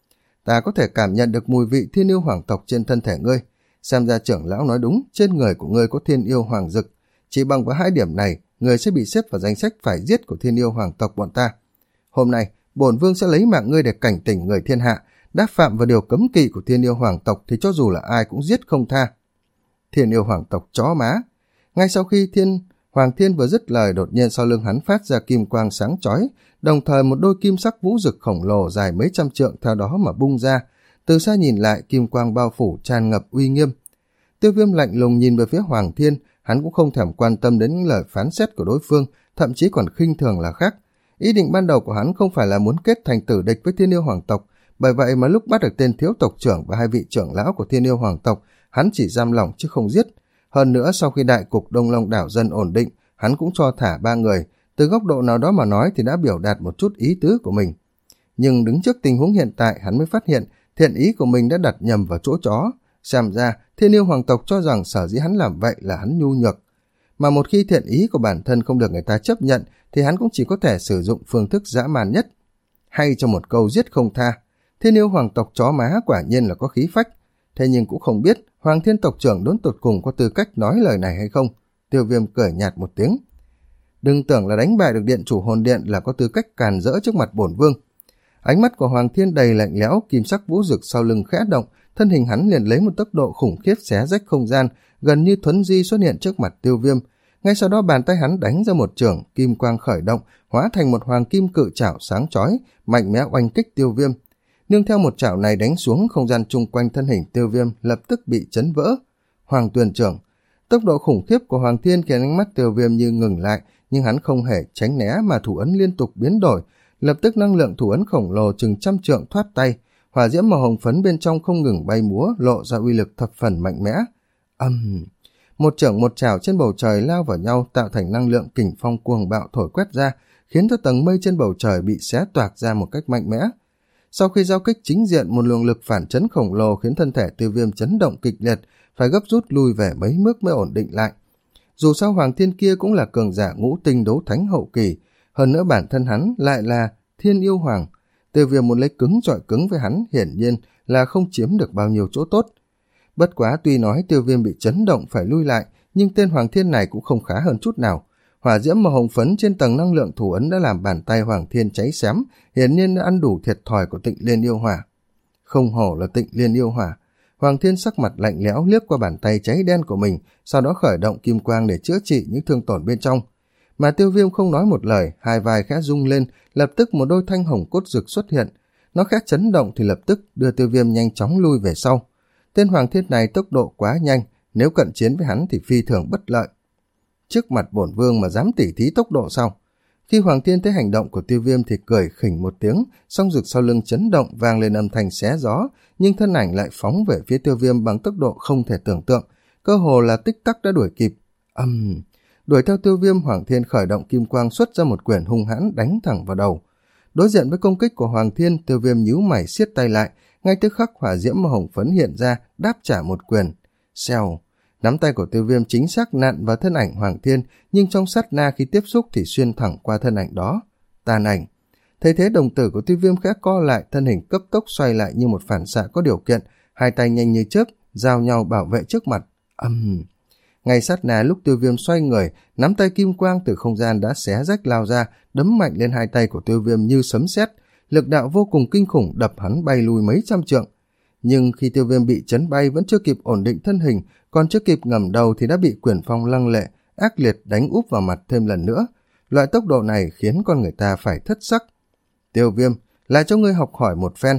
Ta có thể cảm nhận được mùi vị thiên yêu hoàng tộc trên thân thể ngươi. Xem ra trưởng lão nói đúng, trên người của ngươi có thiên yêu hoàng dực. Chỉ bằng vào hai điểm này, ngươi sẽ bị xếp vào danh sách phải giết của thiên yêu hoàng tộc bọn ta. Hôm nay, bổn vương sẽ lấy mạng ngươi để cảnh tỉnh người thiên hạ. Đã phạm vào điều cấm kỵ của thiên yêu hoàng tộc thì cho dù là ai cũng giết không tha. Thiên yêu hoàng tộc chó má. Ngay sau khi thiên Hoàng Thiên vừa dứt lời, đột nhiên sau lưng hắn phát ra kim quang sáng chói, đồng thời một đôi kim sắc vũ rực khổng lồ dài mấy trăm trượng theo đó mà bung ra. Từ xa nhìn lại, kim quang bao phủ tràn ngập uy nghiêm. Tiêu Viêm lạnh lùng nhìn về phía Hoàng Thiên, hắn cũng không thèm quan tâm đến những lời phán xét của đối phương, thậm chí còn khinh thường là khác. Ý định ban đầu của hắn không phải là muốn kết thành tử địch với thiên yêu hoàng tộc, bởi vậy mà lúc bắt được tên thiếu tộc trưởng và hai vị trưởng lão của thiên yêu hoàng tộc, hắn chỉ giam lỏng chứ không giết. Hơn nữa, sau khi đại cục Đông Long đảo dần ổn định, hắn cũng cho thả ba người. Từ góc độ nào đó mà nói thì đã biểu đạt một chút ý tứ của mình. Nhưng đứng trước tình huống hiện tại, hắn mới phát hiện thiện ý của mình đã đặt nhầm vào chỗ chó. Xem ra, thiên yêu hoàng tộc cho rằng sở dĩ hắn làm vậy là hắn nhu nhược. Mà một khi thiện ý của bản thân không được người ta chấp nhận, thì hắn cũng chỉ có thể sử dụng phương thức dã man nhất. Hay cho một câu giết không tha. Thiên yêu hoàng tộc chó má quả nhiên là có khí phách. Thế nhưng cũng không biết Hoàng Thiên tộc trưởng đốn tột cùng có tư cách nói lời này hay không. Tiêu Viêm cười nhạt một tiếng. Đừng tưởng là đánh bại được điện chủ hồn điện là có tư cách càn rỡ trước mặt bổn vương. Ánh mắt của Hoàng Thiên đầy lạnh lẽo, kim sắc vũ rực sau lưng khẽ động, thân hình hắn liền lấy một tốc độ khủng khiếp xé rách không gian, gần như thuấn di xuất hiện trước mặt Tiêu Viêm. Ngay sau đó bàn tay hắn đánh ra một chưởng, kim quang khởi động, hóa thành một hoàng kim cự trảo sáng chói, mạnh mẽ oanh kích Tiêu Viêm. Nương theo một chảo này đánh xuống, không gian chung quanh thân hình Tiêu Viêm lập tức bị chấn vỡ. Hoàng Tuyền trưởng. Tốc độ khủng khiếp của Hoàng Thiên khiến ánh mắt Tiêu Viêm như ngừng lại, nhưng hắn không hề tránh né mà thủ ấn liên tục biến đổi. Lập tức năng lượng thủ ấn khổng lồ chừng trăm trượng thoát tay, hỏa diễm màu hồng phấn bên trong không ngừng bay múa, lộ ra uy lực thập phần mạnh mẽ. Âm, um, một chưởng một chảo trên bầu trời lao vào nhau, tạo thành năng lượng kình phong cuồng bạo thổi quét ra, khiến cho tầng mây trên bầu trời bị xé toạc ra một cách mạnh mẽ. Sau khi giao kích chính diện, một luồng lực phản chấn khổng lồ khiến thân thể Tiêu Viêm chấn động kịch liệt, phải gấp rút lui về mấy bước mới ổn định lại. Dù sao Hoàng Thiên kia cũng là cường giả ngũ tinh đấu thánh hậu kỳ, hơn nữa bản thân hắn lại là thiên yêu hoàng. Tiêu Viêm muốn lấy cứng chọi cứng với hắn, hiển nhiên là không chiếm được bao nhiêu chỗ tốt. Bất quá tuy nói Tiêu Viêm bị chấn động phải lui lại, nhưng tên Hoàng Thiên này cũng không khá hơn chút nào. Hỏa diễm màu hồng phấn trên tầng năng lượng thủ ấn đã làm bàn tay Hoàng Thiên cháy xém, hiển nhiên đã ăn đủ thiệt thòi của Tịnh Liên yêu hỏa. Không hổ là Tịnh Liên yêu hỏa. Hoàng Thiên sắc mặt lạnh lẽo liếc qua bàn tay cháy đen của mình, sau đó khởi động kim quang để chữa trị những thương tổn bên trong. Mà Tiêu Viêm không nói một lời, hai vai khẽ rung lên, lập tức một đôi thanh hồng cốt rực xuất hiện. Nó khẽ chấn động thì lập tức đưa Tiêu Viêm nhanh chóng lui về sau. Tên Hoàng Thiên này tốc độ quá nhanh, nếu cận chiến với hắn thì phi thường bất lợi. Trước mặt bổn vương mà dám tỉ thí tốc độ sao? Khi Hoàng Thiên thấy hành động của Tiêu Viêm thì cười khỉnh một tiếng, song rực sau lưng chấn động vang lên âm thanh xé gió, nhưng thân ảnh lại phóng về phía Tiêu Viêm bằng tốc độ không thể tưởng tượng, cơ hồ là tích tắc đã đuổi kịp. Âm, um, đuổi theo Tiêu Viêm, Hoàng Thiên khởi động kim quang xuất ra một quyền hung hãn đánh thẳng vào đầu. Đối diện với công kích của Hoàng Thiên, Tiêu Viêm nhíu mày siết tay lại, ngay tức khắc hỏa diễm màu hồng phấn hiện ra, đáp trả một quyền. Xèo. Nắm tay của Tiêu Viêm chính xác nặn vào thân ảnh Hoàng Thiên, nhưng trong sát na khi tiếp xúc thì xuyên thẳng qua thân ảnh đó. Tàn ảnh. Thấy thế đồng tử của Tiêu Viêm khẽ co lại, thân hình cấp tốc xoay lại như một phản xạ có điều kiện, hai tay nhanh như chớp, giao nhau bảo vệ trước mặt. Âm. Um. Ngay sát na lúc Tiêu Viêm xoay người, nắm tay kim quang từ không gian đã xé rách lao ra, đấm mạnh lên hai tay của Tiêu Viêm như sấm sét, lực đạo vô cùng kinh khủng đập hắn bay lùi mấy trăm trượng. Nhưng khi Tiêu Viêm bị chấn bay vẫn chưa kịp ổn định thân hình, còn chưa kịp ngẩng đầu thì đã bị quyền phong lăng lệ, ác liệt đánh úp vào mặt thêm lần nữa. Loại tốc độ này khiến con người ta phải thất sắc. Tiêu Viêm, lại cho ngươi học hỏi một phen.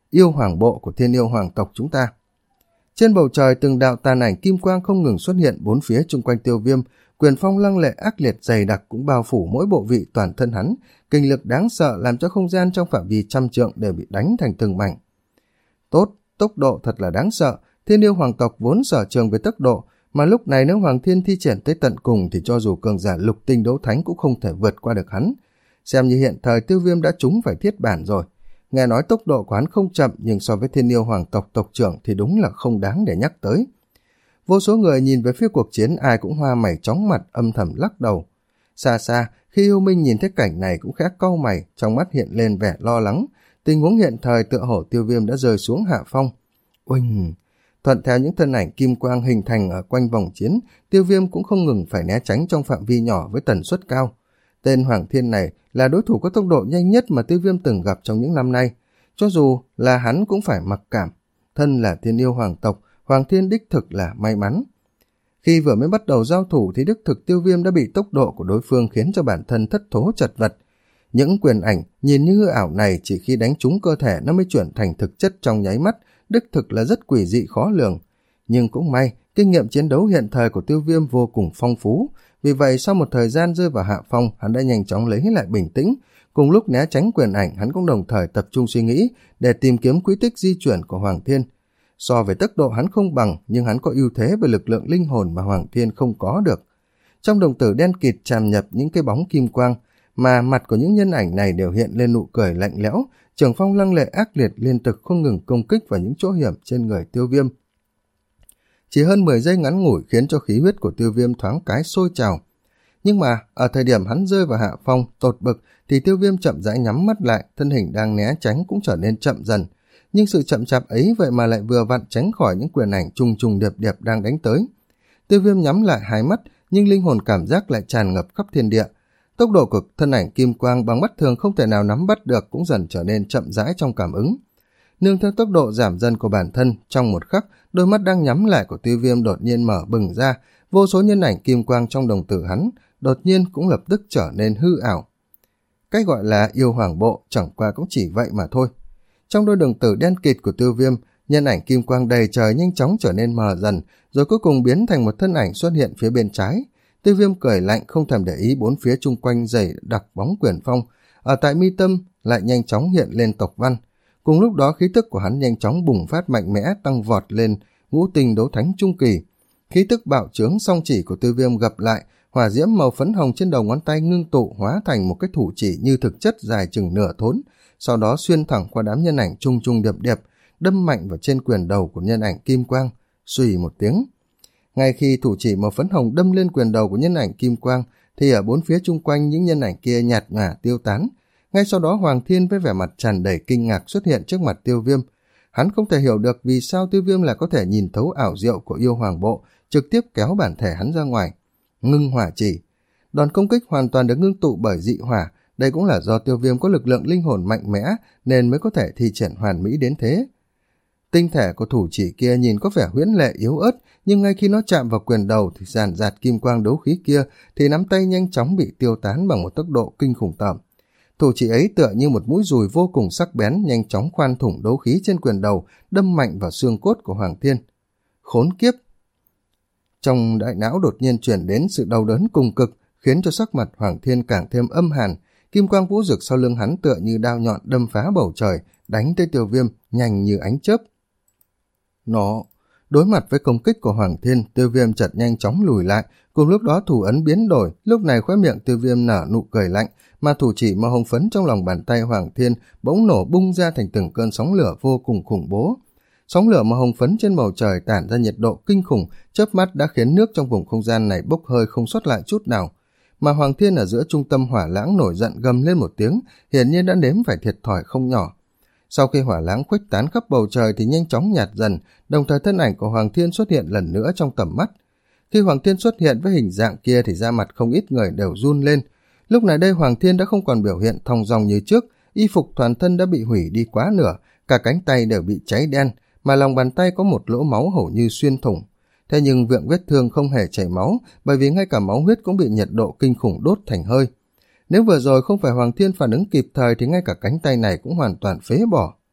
yêu hoàng bộ của thiên yêu hoàng tộc chúng ta. Trên bầu trời từng đạo tàn ảnh kim quang không ngừng xuất hiện bốn phía chung quanh Tiêu Viêm, quyền phong lăng lệ ác liệt dày đặc cũng bao phủ mỗi bộ vị toàn thân hắn, kinh lực đáng sợ làm cho không gian trong phạm vi trăm trượng đều bị đánh thành từng mảnh. Tốt, tốc độ thật là đáng sợ, thiên yêu hoàng tộc vốn sở trường với tốc độ, mà lúc này nếu Hoàng Thiên thi triển tới tận cùng thì cho dù cường giả lục tinh đấu thánh cũng không thể vượt qua được hắn. Xem như hiện thời Tiêu Viêm đã trúng phải thiết bản rồi. Nghe nói tốc độ của hắn không chậm, nhưng so với thiên yêu hoàng tộc tộc trưởng thì đúng là không đáng để nhắc tới. Vô số người nhìn về phía cuộc chiến, ai cũng hoa mày chóng mặt, âm thầm lắc đầu. Xa xa, khi Yêu Minh nhìn thấy cảnh này cũng khẽ cau mày, trong mắt hiện lên vẻ lo lắng. Tình huống hiện thời tựa hồ Tiêu Viêm đã rơi xuống hạ phong. Uỳnh! Thuận theo những thân ảnh kim quang hình thành ở quanh vòng chiến, Tiêu Viêm cũng không ngừng phải né tránh trong phạm vi nhỏ với tần suất cao. Tên Hoàng Thiên này là đối thủ có tốc độ nhanh nhất mà Tiêu Viêm từng gặp trong những năm nay. Cho dù là hắn cũng phải mặc cảm. Thân là thiên yêu hoàng tộc, Hoàng Thiên đích thực là may mắn. Khi vừa mới bắt đầu giao thủ thì đích thực Tiêu Viêm đã bị tốc độ của đối phương khiến cho bản thân thất thố chật vật. Những quyền ảnh nhìn như hư ảo này chỉ khi đánh trúng cơ thể nó mới chuyển thành thực chất trong nháy mắt, đích thực là rất quỷ dị khó lường. Nhưng cũng may, kinh nghiệm chiến đấu hiện thời của Tiêu Viêm vô cùng phong phú, vì vậy sau một thời gian rơi vào hạ phong, hắn đã nhanh chóng lấy lại bình tĩnh. Cùng lúc né tránh quyền ảnh, hắn cũng đồng thời tập trung suy nghĩ để tìm kiếm quy tích di chuyển của Hoàng Thiên. So với tốc độ hắn không bằng, nhưng hắn có ưu thế về lực lượng linh hồn mà Hoàng Thiên không có được. Trong đồng tử đen kịt tràn nhập những cái bóng kim quang, mà mặt của những nhân ảnh này đều hiện lên nụ cười lạnh lẽo, trường phong lăng lệ ác liệt liên tục không ngừng công kích vào những chỗ hiểm trên người Tiêu Viêm. Chỉ hơn mười giây ngắn ngủi khiến cho khí huyết của Tiêu Viêm thoáng cái sôi trào. Nhưng mà ở thời điểm hắn rơi vào hạ phong tột bực thì Tiêu Viêm chậm rãi nhắm mắt lại, thân hình đang né tránh cũng trở nên chậm dần. Nhưng sự chậm chạp ấy vậy mà lại vừa vặn tránh khỏi những quyền ảnh trùng trùng điệp điệp đang đánh tới. Tiêu Viêm nhắm lại hai mắt, nhưng linh hồn cảm giác lại tràn ngập khắp thiên địa. Tốc độ của thân ảnh kim quang bằng mắt thường không thể nào nắm bắt được cũng dần trở nên chậm rãi trong cảm ứng. Nương theo tốc độ giảm dần của bản thân, trong một khắc, đôi mắt đang nhắm lại của Tiêu Viêm đột nhiên mở bừng ra, vô số nhân ảnh kim quang trong đồng tử hắn đột nhiên cũng lập tức trở nên hư ảo. Cái gọi là yêu hoàng bộ chẳng qua cũng chỉ vậy mà thôi. Trong đôi đồng tử đen kịt của Tiêu Viêm, nhân ảnh kim quang đầy trời nhanh chóng trở nên mờ dần, rồi cuối cùng biến thành một thân ảnh xuất hiện phía bên trái. Tiêu Viêm cười lạnh không thèm để ý bốn phía chung quanh dày đặc bóng quyền phong, ở tại mi tâm lại nhanh chóng hiện lên tộc văn. Cùng lúc đó khí tức của hắn nhanh chóng bùng phát mạnh mẽ tăng vọt lên ngũ tinh đấu thánh trung kỳ. Khí tức bạo trướng song chỉ của Tiêu Viêm gặp lại, hỏa diễm màu phấn hồng trên đầu ngón tay ngưng tụ hóa thành một cái thủ chỉ như thực chất dài chừng nửa thốn, sau đó xuyên thẳng qua đám nhân ảnh trung trung điệp điệp, đâm mạnh vào trên quyền đầu của nhân ảnh kim quang, xùy một tiếng. Ngay khi thủ chỉ màu phấn hồng đâm lên quyền đầu của nhân ảnh kim quang, thì ở bốn phía chung quanh những nhân ảnh kia nhạt nhòa tiêu tán. Ngay sau đó Hoàng Thiên với vẻ mặt tràn đầy kinh ngạc xuất hiện trước mặt Tiêu Viêm. Hắn không thể hiểu được vì sao Tiêu Viêm lại có thể nhìn thấu ảo diệu của yêu hoàng bộ, trực tiếp kéo bản thể hắn ra ngoài. Ngưng hỏa chỉ. Đòn công kích hoàn toàn được ngưng tụ bởi dị hỏa, đây cũng là do Tiêu Viêm có lực lượng linh hồn mạnh mẽ nên mới có thể thi triển hoàn mỹ đến thế. Tinh thể của thủ chỉ kia nhìn có vẻ huyễn lệ yếu ớt, nhưng ngay khi nó chạm vào quyền đầu thì dàn dạt kim quang đấu khí kia thì nắm tay nhanh chóng bị tiêu tán bằng một tốc độ kinh khủng tởm. Thủ chỉ ấy tựa như một mũi dùi vô cùng sắc bén nhanh chóng khoan thủng đấu khí trên quyền đầu, đâm mạnh vào xương cốt của Hoàng Thiên. Khốn kiếp! Trong đại não đột nhiên chuyển đến sự đau đớn cùng cực, khiến cho sắc mặt Hoàng Thiên càng thêm âm hàn. Kim quang vũ rực sau lưng hắn tựa như đao nhọn đâm phá bầu trời, đánh tới Tiêu Viêm nhanh như ánh chớp. Nó đối mặt với công kích của Hoàng Thiên, Tiêu Viêm chợt nhanh chóng lùi lại, cùng lúc đó thủ ấn biến đổi, lúc này khóe miệng Tiêu Viêm nở nụ cười lạnh, mà thủ chỉ màu hồng phấn trong lòng bàn tay Hoàng Thiên bỗng nổ bung ra thành từng cơn sóng lửa vô cùng khủng bố. Sóng lửa màu hồng phấn trên bầu trời tản ra nhiệt độ kinh khủng, chớp mắt đã khiến nước trong vùng không gian này bốc hơi không sót lại chút nào. Mà Hoàng Thiên ở giữa trung tâm hỏa lãng nổi giận gầm lên một tiếng, hiển nhiên đã nếm phải thiệt thòi không nhỏ. Sau khi hỏa lãng khuếch tán khắp bầu trời thì nhanh chóng nhạt dần, đồng thời thân ảnh của Hoàng Thiên xuất hiện lần nữa trong tầm mắt. Khi Hoàng Thiên xuất hiện với hình dạng kia thì da mặt không ít người đều run lên. Lúc này đây Hoàng Thiên đã không còn biểu hiện thong dong như trước, y phục toàn thân đã bị hủy đi quá nửa, cả cánh tay đều bị cháy đen, mà lòng bàn tay có một lỗ máu hầu như xuyên thủng. Thế nhưng miệng vết thương không hề chảy máu, bởi vì ngay cả máu huyết cũng bị nhiệt độ kinh khủng đốt thành hơi. Nếu vừa rồi không phải Hoàng Thiên phản ứng kịp thời thì ngay cả cánh tay này cũng hoàn toàn phế bỏ.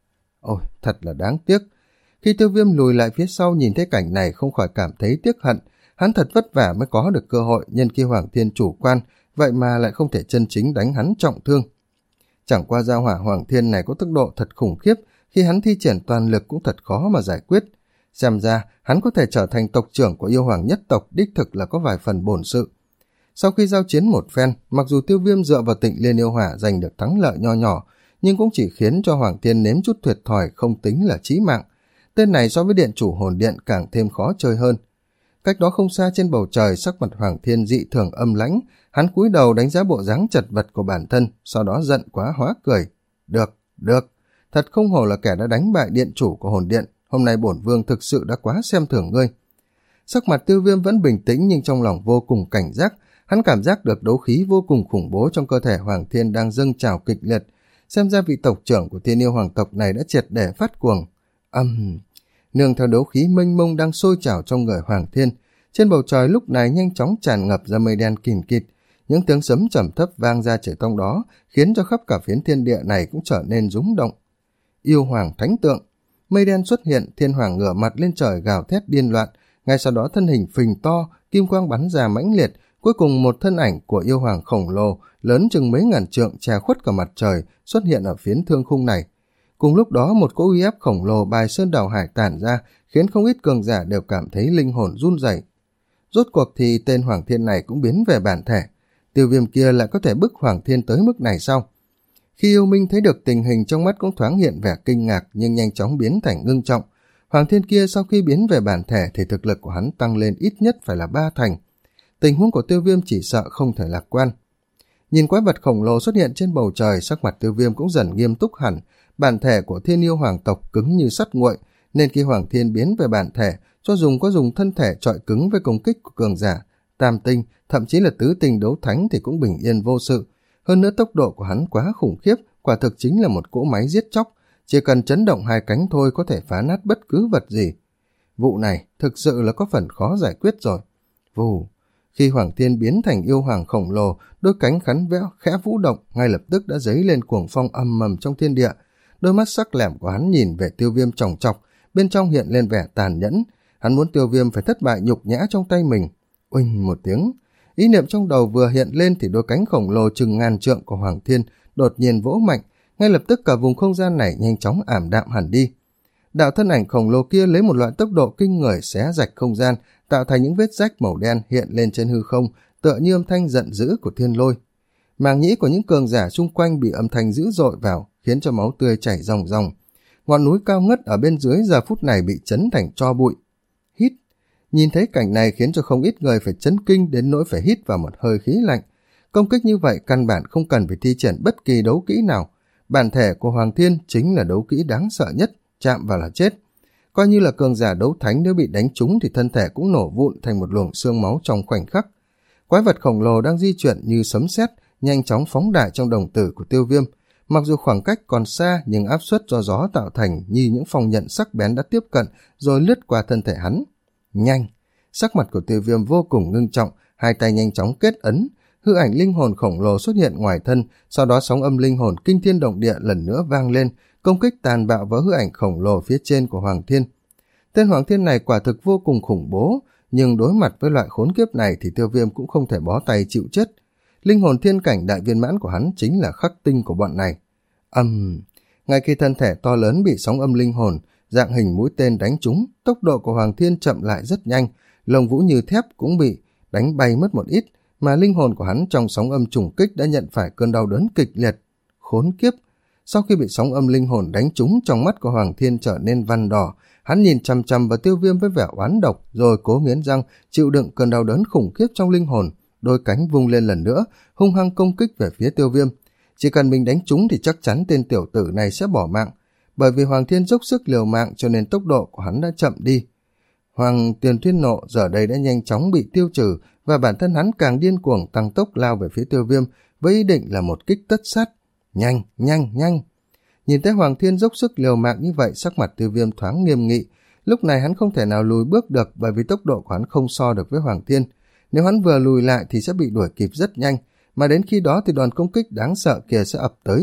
Ôi, thật là đáng tiếc. Khi Tiêu Viêm lùi lại phía sau nhìn thấy cảnh này không khỏi cảm thấy tiếc hận. Hắn thật vất vả mới có được cơ hội, nhân khi Hoàng Thiên chủ quan, vậy mà lại không thể chân chính đánh hắn trọng thương. Chẳng qua gia hỏa Hoàng Thiên này có tốc độ thật khủng khiếp, khi hắn thi triển toàn lực cũng thật khó mà giải quyết. Xem ra, hắn có thể trở thành tộc trưởng của yêu hoàng nhất tộc, đích thực là có vài phần bổn sự. Sau khi giao chiến một phen, mặc dù Tiêu Viêm dựa vào Tịnh Liên yêu hỏa giành được thắng lợi nho nhỏ, nhưng cũng chỉ khiến cho Hoàng Thiên nếm chút thiệt thòi, không tính là chí mạng. Tên này so với điện chủ hồn điện càng thêm khó chơi hơn. Cách đó không xa trên bầu trời, sắc mặt Hoàng Thiên dị thường âm lãnh, hắn cúi đầu đánh giá bộ dáng chật vật của bản thân, sau đó giận quá hóa cười. Được, được, thật không hổ là kẻ đã đánh bại điện chủ của hồn điện, hôm nay bổn vương thực sự đã quá xem thường ngươi. Sắc mặt Tiêu Viêm vẫn bình tĩnh nhưng trong lòng vô cùng cảnh giác, hắn cảm giác được đấu khí vô cùng khủng bố trong cơ thể Hoàng Thiên đang dâng trào kịch liệt, xem ra vị tộc trưởng của Thiên Yêu Hoàng tộc này đã triệt để phát cuồng. Âm... Uhm. Nương theo đấu khí mênh mông đang sôi trào trong người Hoàng Thiên, trên bầu trời lúc này nhanh chóng tràn ngập ra mây đen kìn kịt, những tiếng sấm trầm thấp vang ra trời trong đó, khiến cho khắp cả phiến thiên địa này cũng trở nên rúng động. Yêu hoàng thánh tượng, mây đen xuất hiện, thiên hoàng ngửa mặt lên trời gào thét điên loạn, ngay sau đó thân hình phình to, kim quang bắn ra mãnh liệt, cuối cùng một thân ảnh của yêu hoàng khổng lồ, lớn chừng mấy ngàn trượng che khuất cả mặt trời, xuất hiện ở phiến thương khung này. Cùng lúc đó một cỗ uy áp khổng lồ bài sơn đảo hải tản ra, khiến không ít cường giả đều cảm thấy linh hồn run rẩy. Rốt cuộc thì tên Hoàng Thiên này cũng biến về bản thể. Tiêu Viêm kia lại có thể bức Hoàng Thiên tới mức này sao? Khi yêu minh thấy được tình hình, trong mắt cũng thoáng hiện vẻ kinh ngạc nhưng nhanh chóng biến thành ngưng trọng. Hoàng Thiên kia sau khi biến về bản thể thì thực lực của hắn tăng lên ít nhất phải là ba thành. Tình huống của Tiêu Viêm chỉ sợ không thể lạc quan. Nhìn quái vật khổng lồ xuất hiện trên bầu trời, sắc mặt Tiêu Viêm cũng dần nghiêm túc hẳn. Bản thể của Thiên Yêu Hoàng tộc cứng như sắt nguội, nên khi Hoàng Thiên biến về bản thể, cho dùng có dùng thân thể trọi cứng với công kích của cường giả, tam tinh, thậm chí là tứ tinh đấu thánh thì cũng bình yên vô sự. Hơn nữa tốc độ của hắn quá khủng khiếp, quả thực chính là một cỗ máy giết chóc, chỉ cần chấn động hai cánh thôi có thể phá nát bất cứ vật gì. Vụ này thực sự là có phần khó giải quyết rồi. Vù, khi Hoàng Thiên biến thành yêu hoàng khổng lồ, đôi cánh khắn véo khẽ vũ động, ngay lập tức đã dấy lên cuồng phong âm mầm trong thiên địa. Đôi mắt sắc lẻm của hắn nhìn về Tiêu Viêm chòng chọc, bên trong hiện lên vẻ tàn nhẫn. Hắn muốn Tiêu Viêm phải thất bại nhục nhã trong tay mình. Uỳnh một tiếng, ý niệm trong đầu vừa hiện lên thì đôi cánh khổng lồ chừng ngàn trượng của Hoàng Thiên đột nhiên vỗ mạnh, ngay lập tức cả vùng không gian này nhanh chóng ảm đạm hẳn đi. Đạo thân ảnh khổng lồ kia lấy một loại tốc độ kinh người xé rạch không gian, tạo thành những vết rách màu đen hiện lên trên hư không, tựa như âm thanh giận dữ của thiên lôi. Màng nhĩ của những cường giả xung quanh bị âm thanh dữ dội vào, khiến cho máu tươi chảy ròng ròng. Ngọn núi cao ngất ở bên dưới giờ phút này bị chấn thành tro bụi. Hít. Nhìn thấy cảnh này khiến cho không ít người phải chấn kinh đến nỗi phải hít vào một hơi khí lạnh. Công kích như vậy căn bản không cần phải thi triển bất kỳ đấu kỹ nào. Bản thể của Hoàng Thiên chính là đấu kỹ đáng sợ nhất, chạm vào là chết. Coi như là cường giả đấu thánh, nếu bị đánh trúng thì thân thể cũng nổ vụn thành một luồng xương máu trong khoảnh khắc. Quái vật khổng lồ đang di chuyển như sấm sét, nhanh chóng phóng đại trong đồng tử của Tiêu Viêm. Mặc dù khoảng cách còn xa nhưng áp suất do gió tạo thành như những phong nhận sắc bén đã tiếp cận rồi lướt qua thân thể hắn. Nhanh! Sắc mặt của Tiêu Viêm vô cùng ngưng trọng, hai tay nhanh chóng kết ấn. Hư ảnh linh hồn khổng lồ xuất hiện ngoài thân, sau đó sóng âm linh hồn kinh thiên động địa lần nữa vang lên, công kích tàn bạo với hư ảnh khổng lồ phía trên của Hoàng Thiên. Tên Hoàng Thiên này quả thực vô cùng khủng bố, nhưng đối mặt với loại khốn kiếp này thì Tiêu Viêm cũng không thể bó tay chịu chết. Linh hồn thiên cảnh đại viên mãn của hắn chính là khắc tinh của bọn này. Âm! Uhm. Ngay khi thân thể to lớn bị sóng âm linh hồn, dạng hình mũi tên đánh trúng, tốc độ của Hoàng Thiên chậm lại rất nhanh, lồng vũ như thép cũng bị đánh bay mất một ít, mà linh hồn của hắn trong sóng âm trùng kích đã nhận phải cơn đau đớn kịch liệt. Khốn kiếp! Sau khi bị sóng âm linh hồn đánh trúng, trong mắt của Hoàng Thiên trở nên văn đỏ, hắn nhìn chằm chằm vào Tiêu Viêm với vẻ oán độc, rồi cố nghiến răng chịu đựng cơn đau đớn khủng khiếp trong linh hồn, đôi cánh vung lên lần nữa, hung hăng công kích về phía Tiêu Viêm. Chỉ cần mình đánh trúng thì chắc chắn tên tiểu tử này sẽ bỏ mạng, bởi vì Hoàng Thiên dốc sức liều mạng cho nên tốc độ của hắn đã chậm đi. Hoàng Tiền Thuyên Nộ giờ đây đã nhanh chóng bị tiêu trừ, và bản thân hắn càng điên cuồng tăng tốc lao về phía Tiêu Viêm với ý định là một kích tất sát. Nhanh, nhanh, nhanh! Nhìn thấy Hoàng Thiên dốc sức liều mạng như vậy, sắc mặt Tiêu Viêm thoáng nghiêm nghị. Lúc này hắn không thể nào lùi bước được, bởi vì tốc độ của hắn không so được với Hoàng Thiên. Nếu hắn vừa lùi lại thì sẽ bị đuổi kịp rất nhanh, mà đến khi đó thì đoàn công kích đáng sợ kia sẽ ập tới.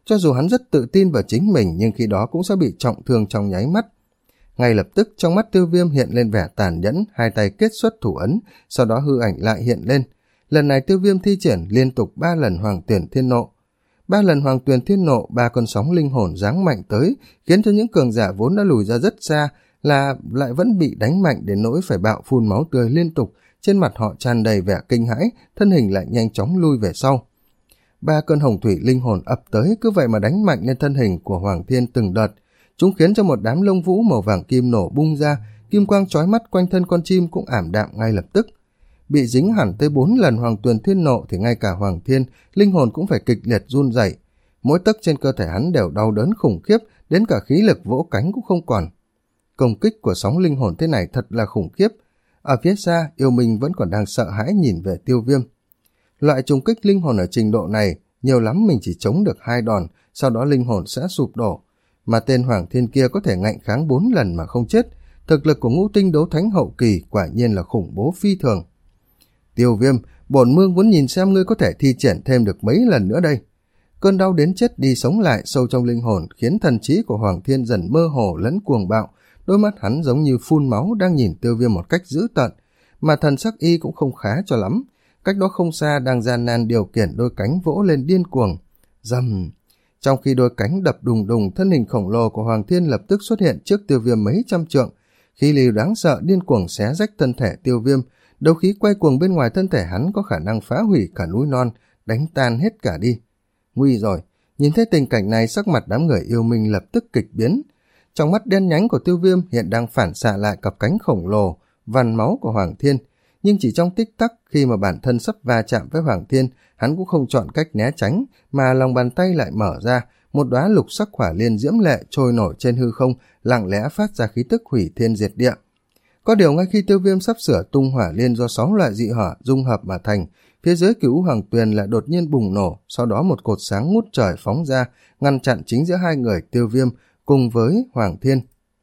Cho dù hắn rất tự tin vào chính mình nhưng khi đó cũng sẽ bị trọng thương trong nháy mắt. Ngay lập tức trong mắt Tiêu Viêm hiện lên vẻ tàn nhẫn, hai tay kết xuất thủ ấn, sau đó hư ảnh lại hiện lên. Lần này Tiêu Viêm thi triển liên tục ba lần Hoàng Tuyển Thiên Nộ. Ba lần Hoàng Tuyển Thiên Nộ, ba con sóng linh hồn giáng mạnh tới, khiến cho những cường giả vốn đã lùi ra rất xa là lại vẫn bị đánh mạnh đến nỗi phải bạo phun máu tươi liên tục, trên mặt họ tràn đầy vẻ kinh hãi, thân hình lại nhanh chóng lui về sau. Ba cơn hồng thủy linh hồn ập tới, cứ vậy mà đánh mạnh lên thân hình của Hoàng Thiên từng đợt. Chúng khiến cho một đám lông vũ màu vàng kim nổ bung ra, kim quang chói mắt quanh thân con chim cũng ảm đạm ngay lập tức. Bị dính hẳn tới bốn lần Hoàng Tuyển Thiên Nộ thì ngay cả Hoàng Thiên, linh hồn cũng phải kịch liệt run rẩy. Mỗi tấc trên cơ thể hắn đều đau đớn khủng khiếp, đến cả khí lực vỗ cánh cũng không còn. Công kích của sóng linh hồn thế này thật là khủng khiếp. Ở phía xa, Yêu Minh vẫn còn đang sợ hãi nhìn về Tiêu Viêm. Loại trùng kích linh hồn ở trình độ này, nhiều lắm mình chỉ chống được hai đòn, sau đó linh hồn sẽ sụp đổ. Mà tên Hoàng Thiên kia có thể ngạnh kháng bốn lần mà không chết. Thực lực của ngũ tinh đấu thánh hậu kỳ quả nhiên là khủng bố phi thường. Tiêu Viêm, bổn mương muốn nhìn xem ngươi có thể thi triển thêm được mấy lần nữa đây. Cơn đau đến chết đi sống lại sâu trong linh hồn khiến thần trí của Hoàng Thiên dần mơ hồ lẫn cuồng bạo. Đôi mắt hắn giống như phun máu đang nhìn Tiêu Viêm một cách dữ tợn, mà thần sắc y cũng không khá cho lắm. Cách đó không xa đang gian nan điều khiển đôi cánh vỗ lên điên cuồng. Rầm! Trong khi đôi cánh đập đùng đùng, thân hình khổng lồ của Hoàng Thiên lập tức xuất hiện trước Tiêu Viêm mấy trăm trượng. Khí lưu đáng sợ điên cuồng xé rách thân thể Tiêu Viêm, đấu khí quay cuồng bên ngoài thân thể hắn có khả năng phá hủy cả núi non, đánh tan hết cả đi. Nguy rồi! Nhìn thấy tình cảnh này, sắc mặt đám người Yêu Minh lập tức kịch biến. Trong mắt đen nhánh của Tiêu Viêm hiện đang phản xạ lại cặp cánh khổng lồ, vằn máu của Hoàng Thiên. Nhưng chỉ trong tích tắc, khi mà bản thân sắp va chạm với Hoàng Thiên, hắn cũng không chọn cách né tránh, mà lòng bàn tay lại mở ra, một đóa lục sắc hỏa liên diễm lệ trôi nổi trên hư không, lặng lẽ phát ra khí tức hủy thiên diệt địa. Có điều ngay khi Tiêu Viêm sắp sửa tung hỏa liên do sáu loại dị hỏa dung hợp mà thành, phía dưới Cửu Hoàng Tuyền lại đột nhiên bùng nổ, sau đó một cột sáng ngút trời phóng ra, ngăn chặn chính giữa hai người Tiêu Viêm cùng với Hoàng Thiên.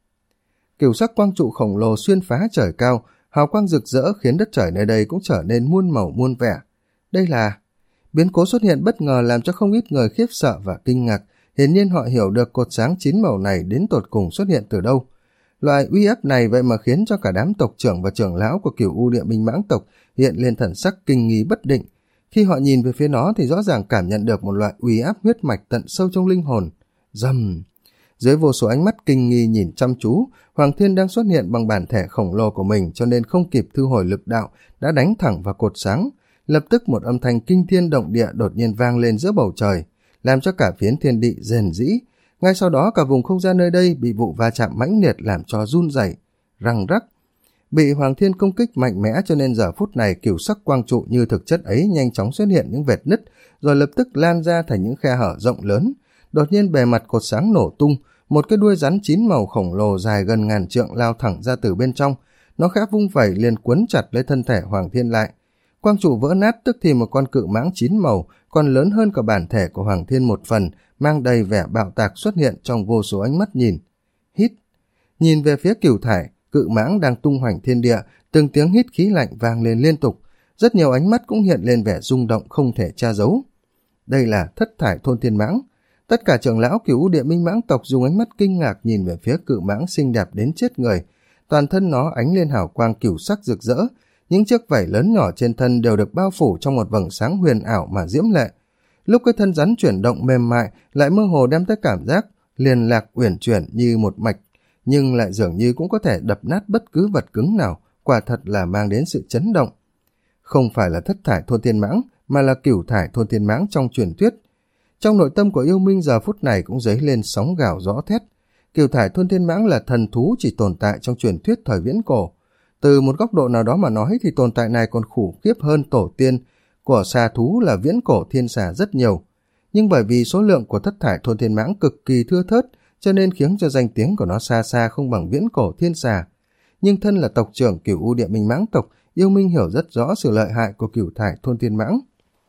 Cửu sắc quang trụ khổng lồ xuyên phá trời cao, hào quang rực rỡ khiến đất trời nơi đây cũng trở nên muôn màu muôn vẻ. Đây là... Biến cố xuất hiện bất ngờ làm cho không ít người khiếp sợ và kinh ngạc, hiển nhiên họ hiểu được cột sáng chín màu này đến tột cùng xuất hiện từ đâu. Loại uy áp này vậy mà khiến cho cả đám tộc trưởng và trưởng lão của Cửu U Địa Minh Mãng tộc hiện lên thần sắc kinh nghi bất định. Khi họ nhìn về phía nó thì rõ ràng cảm nhận được một loại uy áp huyết mạch tận sâu trong linh hồn. Rầm! Dưới vô số ánh mắt kinh nghi nhìn chăm chú, Hoàng Thiên đang xuất hiện bằng bản thể khổng lồ của mình, cho nên không kịp thu hồi lực đạo, đã đánh thẳng vào cột sáng. Lập tức một âm thanh kinh thiên động địa đột nhiên vang lên giữa bầu trời, làm cho cả phiến thiên địa rền rĩ. Ngay sau đó cả vùng không gian nơi đây bị vụ va chạm mãnh liệt làm cho run rẩy, răng rắc. Bị Hoàng Thiên công kích mạnh mẽ cho nên giờ phút này cửu sắc quang trụ như thực chất ấy nhanh chóng xuất hiện những vệt nứt, rồi lập tức lan ra thành những khe hở rộng lớn. Đột nhiên bề mặt cột sáng nổ tung, một cái đuôi rắn chín màu khổng lồ dài gần ngàn trượng lao thẳng ra từ bên trong. Nó khẽ vung vẩy liền quấn chặt lấy thân thể Hoàng Thiên lại. Quang trụ vỡ nát, tức thì một con cự mãng chín màu còn lớn hơn cả bản thể của Hoàng Thiên một phần, mang đầy vẻ bạo tạc xuất hiện trong vô số ánh mắt nhìn. Hít! Nhìn về phía Cửu Thải, cự mãng đang tung hoành thiên địa, từng tiếng hít khí lạnh vang lên liên tục. Rất nhiều ánh mắt cũng hiện lên vẻ rung động không thể tra giấu. Đây là Thất Thải Thôn Thiên Mãng. Tất cả trưởng lão Cửu Địa Minh Mãng tộc dùng ánh mắt kinh ngạc nhìn về phía cự mãng xinh đẹp đến chết người. Toàn thân nó ánh lên hào quang cửu sắc rực rỡ, những chiếc vảy lớn nhỏ trên thân đều được bao phủ trong một vầng sáng huyền ảo mà diễm lệ. Lúc cái thân rắn chuyển động mềm mại lại mơ hồ đem tới cảm giác liền lạc uyển chuyển như một mạch, nhưng lại dường như cũng có thể đập nát bất cứ vật cứng nào, quả thật là mang đến sự chấn động. Không phải là Thất Thải Thôn Thiên Mãng, mà là Cửu Thải Thôn Thiên Mãng trong truyền thuyết. Trong nội tâm của Yêu Minh giờ phút này cũng dấy lên sóng gào rõ thét. Cửu Thải Thôn Thiên Mãng là thần thú chỉ tồn tại trong truyền thuyết thời viễn cổ. Từ một góc độ nào đó mà nói thì tồn tại này còn khủng khiếp hơn tổ tiên của xà thú là viễn cổ thiên xà rất nhiều. Nhưng bởi vì số lượng của Thất Thải Thôn Thiên Mãng cực kỳ thưa thớt, cho nên khiến cho danh tiếng của nó xa xa không bằng viễn cổ thiên xà. Nhưng thân là tộc trưởng Cửu U Địa Minh Mãng tộc, Yêu Minh hiểu rất rõ sự lợi hại của Cửu Thải Thôn Thiên Mãng.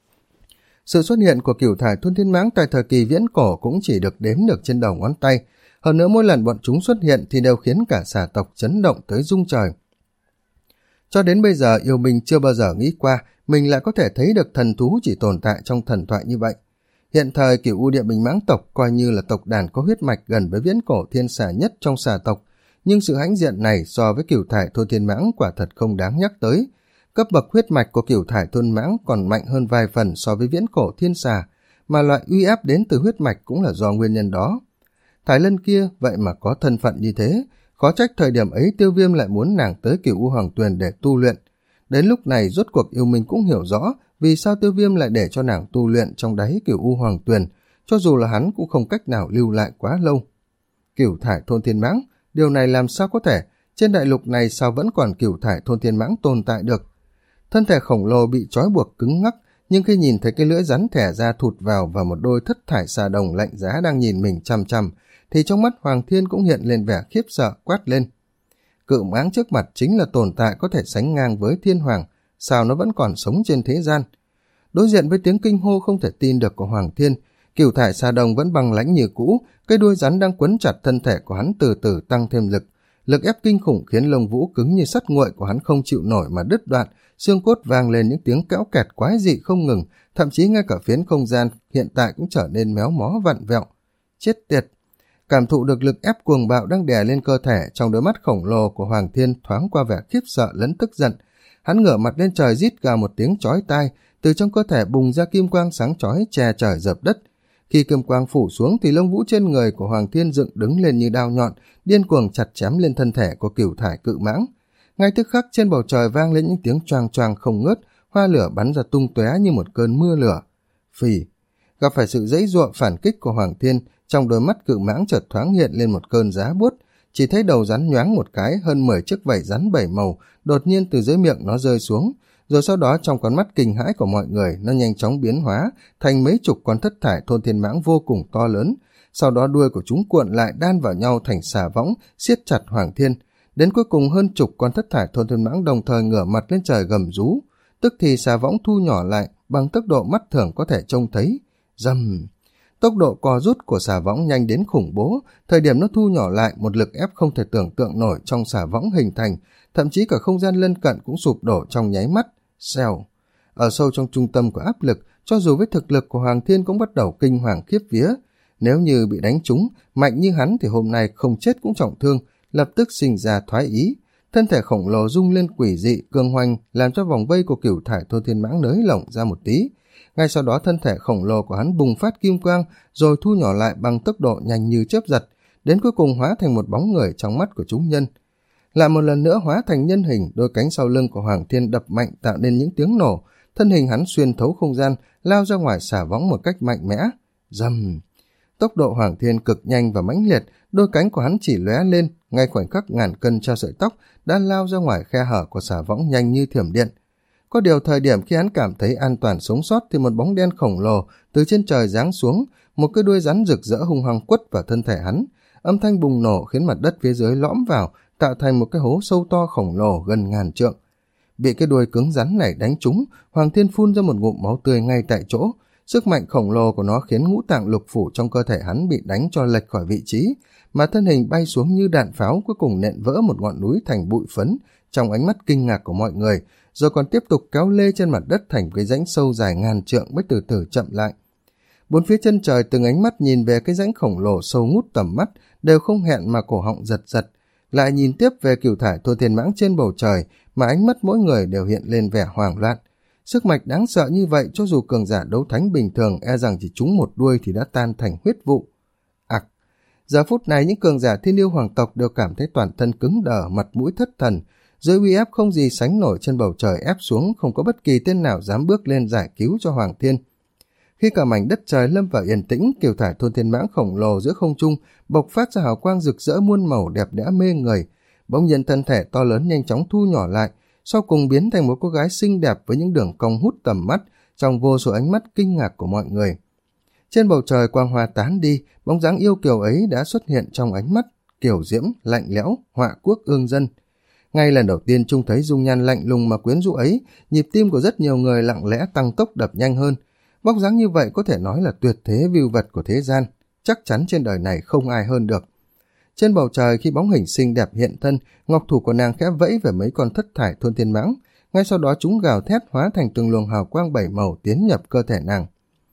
Sự xuất hiện của Cửu Thải Thôn Thiên Mãng tại thời kỳ viễn cổ cũng chỉ được đếm được trên đầu ngón tay. Hơn nữa mỗi lần bọn chúng xuất hiện thì đều khiến cả xà tộc chấn động tới rung trời. Cho đến bây giờ Yêu Minh chưa bao giờ nghĩ qua mình lại có thể thấy được thần thú chỉ tồn tại trong thần thoại như vậy. Hiện thời Cửu U Địa Bình Mãng tộc coi như là tộc đàn có huyết mạch gần với viễn cổ thiên xà nhất trong xà tộc, nhưng sự hãnh diện này so với Cửu Thải Thôn Thiên Mãng quả thật không đáng nhắc tới. Cấp bậc huyết mạch của Cửu Thải Thôn Mãng còn mạnh hơn vài phần so với viễn cổ thiên xà, mà loại uy áp đến từ huyết mạch cũng là do nguyên nhân đó. Thái Lân kia vậy mà có thân phận như thế, khó trách thời điểm ấy Tiêu Viêm lại muốn nàng tới Cửu U Hoàng Tuyền để tu luyện. Đến lúc này rốt cuộc Yêu Minh cũng hiểu rõ vì sao Tiêu Viêm lại để cho nàng tu luyện trong đáy Cửu U Hoàng Tuyền, cho dù là hắn cũng không cách nào lưu lại quá lâu. Cửu Thải Thôn Thiên Mãng, điều này làm sao có thể, trên đại lục này sao vẫn còn Cửu Thải Thôn Thiên Mãng tồn tại được. Thân thể khổng lồ bị trói buộc cứng ngắc, nhưng khi nhìn thấy cái lưỡi rắn thẻ ra thụt vào và một đôi thất thải xà đồng lạnh giá đang nhìn mình chằm chằm, thì trong mắt Hoàng Thiên cũng hiện lên vẻ khiếp sợ, quát lên. Cự mãng trước mặt chính là tồn tại có thể sánh ngang với Thiên Hoàng, sao nó vẫn còn sống trên thế gian? Đối diện với tiếng kinh hô không thể tin được của Hoàng Thiên, Cửu Thải xà đồng vẫn bằng lãnh như cũ, cái đuôi rắn đang quấn chặt thân thể của hắn từ từ tăng thêm lực. Lực ép kinh khủng khiến lông vũ cứng như sắt nguội của hắn không chịu nổi mà đứt đoạn, xương cốt vang lên những tiếng kéo kẹt quái dị không ngừng, thậm chí ngay cả phiến không gian hiện tại cũng trở nên méo mó vặn vẹo. Chết tiệt! Cảm thụ được lực ép cuồng bạo đang đè lên cơ thể, trong đôi mắt khổng lồ của Hoàng Thiên thoáng qua vẻ khiếp sợ lẫn tức giận. Hắn ngửa mặt lên trời rít gào một tiếng chói tai, từ trong cơ thể bùng ra kim quang sáng chói che trời dập đất. Khi kim quang phủ xuống thì lông vũ trên người của Hoàng Thiên dựng đứng lên như đao nhọn, điên cuồng chặt chém lên thân thể của Cửu Thải cự mãng. Ngay tức khắc trên bầu trời vang lên những tiếng choang choang không ngớt, hoa lửa bắn ra tung tóe như một cơn mưa lửa. Phì! Gặp phải sự dãy giụa phản kích của Hoàng Thiên, trong đôi mắt cự mãng chợt thoáng hiện lên một cơn giá buốt, chỉ thấy đầu rắn nhoáng một cái, hơn mười chiếc vảy rắn bảy màu đột nhiên từ dưới miệng nó rơi xuống, rồi sau đó trong con mắt kinh hãi của mọi người, nó nhanh chóng biến hóa thành mấy chục con thất thải thôn thiên mãng vô cùng to lớn. Sau đó đuôi của chúng cuộn lại đan vào nhau thành xà võng, siết chặt Hoàng Thiên. Đến cuối cùng hơn chục con thất thải thôn thiên mãng đồng thời ngửa mặt lên trời gầm rú, tức thì xà võng thu nhỏ lại bằng tốc độ mắt thường có thể trông thấy. Rầm! Tốc độ co rút của xà võng nhanh đến khủng bố, thời điểm nó thu nhỏ lại, một lực ép không thể tưởng tượng nổi trong xà võng hình thành, thậm chí cả không gian lân cận cũng sụp đổ trong nháy mắt. Xèo! Ở sâu trong trung tâm của áp lực, cho dù với thực lực của Hoàng Thiên cũng bắt đầu kinh hoàng khiếp vía. Nếu như bị đánh trúng, mạnh như hắn thì hôm nay không chết cũng trọng thương, lập tức sinh ra thoái ý. Thân thể khổng lồ rung lên quỷ dị, cường hoành, làm cho vòng vây của Cửu Thải thôn thiên mãng nới lỏng ra một tí. Ngay sau đó thân thể khổng lồ của hắn bùng phát kim quang, rồi thu nhỏ lại bằng tốc độ nhanh như chớp giật, đến cuối cùng hóa thành một bóng người trong mắt của chúng nhân. Lại một lần nữa hóa thành nhân hình, đôi cánh sau lưng của Hoàng Thiên đập mạnh tạo nên những tiếng nổ, thân hình hắn xuyên thấu không gian, lao ra ngoài xả võng một cách mạnh mẽ. Rầm! Tốc độ Hoàng Thiên cực nhanh và mãnh liệt, đôi cánh của hắn chỉ lóe lên, ngay khoảnh khắc ngàn cân treo sợi tóc đã lao ra ngoài khe hở của xả võng nhanh như thiểm điện. Có điều thời điểm khi hắn cảm thấy an toàn sống sót thì một bóng đen khổng lồ từ trên trời giáng xuống, một cái đuôi rắn rực rỡ hung hăng quất vào thân thể hắn. Âm thanh bùng nổ khiến mặt đất phía dưới lõm vào, tạo thành một cái hố sâu to khổng lồ gần ngàn trượng. Bị cái đuôi cứng rắn này đánh trúng, Hoàng Thiên phun ra một ngụm máu tươi ngay tại chỗ. Sức mạnh khổng lồ của nó khiến ngũ tạng lục phủ trong cơ thể hắn bị đánh cho lệch khỏi vị trí, mà thân hình bay xuống như đạn pháo, cuối cùng nện vỡ một ngọn núi thành bụi phấn trong ánh mắt kinh ngạc của mọi người, rồi còn tiếp tục kéo lê trên mặt đất thành cái rãnh sâu dài ngàn trượng mới từ từ chậm lại. Bốn phía chân trời từng ánh mắt nhìn về cái rãnh khổng lồ sâu ngút tầm mắt, đều không hẹn mà cổ họng giật giật, lại nhìn tiếp về Cửu Thải thôn thiên mãng trên bầu trời, mà ánh mắt mỗi người đều hiện lên vẻ hoảng loạn. Sức mạnh đáng sợ như vậy, cho dù cường giả đấu thánh bình thường e rằng chỉ trúng một đuôi thì đã tan thành huyết vụ. Ặc! À, giờ phút này những cường giả thiên yêu hoàng tộc đều cảm thấy toàn thân cứng đờ, mặt mũi thất thần. Dưới uy áp không gì sánh nổi trên bầu trời ép xuống, không có bất kỳ tên nào dám bước lên giải cứu cho Hoàng Thiên. Khi cả mảnh đất trời lâm vào yên tĩnh, Cửu Thải thôn thiên mãng khổng lồ giữa không trung bộc phát ra hào quang rực rỡ muôn màu đẹp đẽ mê người. Bỗng nhiên thân thể to lớn nhanh chóng thu nhỏ lại, sau cùng biến thành một cô gái xinh đẹp với những đường cong hút tầm mắt trong vô số ánh mắt kinh ngạc của mọi người. Trên bầu trời quang hoa tán đi, bóng dáng yêu kiều ấy đã xuất hiện trong ánh mắt kiều diễm, lạnh lẽo, họa quốc ương dân. Ngay lần đầu tiên trông thấy dung nhan lạnh lùng mà quyến rũ ấy, nhịp tim của rất nhiều người lặng lẽ tăng tốc đập nhanh hơn. Vóc dáng như vậy có thể nói là tuyệt thế view vật của thế gian, chắc chắn trên đời này không ai hơn được. Trên bầu trời khi bóng hình xinh đẹp hiện thân, ngọc thủ của nàng khẽ vẫy về mấy con thất thải thôn thiên mãng, ngay sau đó chúng gào thét hóa thành từng luồng hào quang bảy màu tiến nhập cơ thể nàng.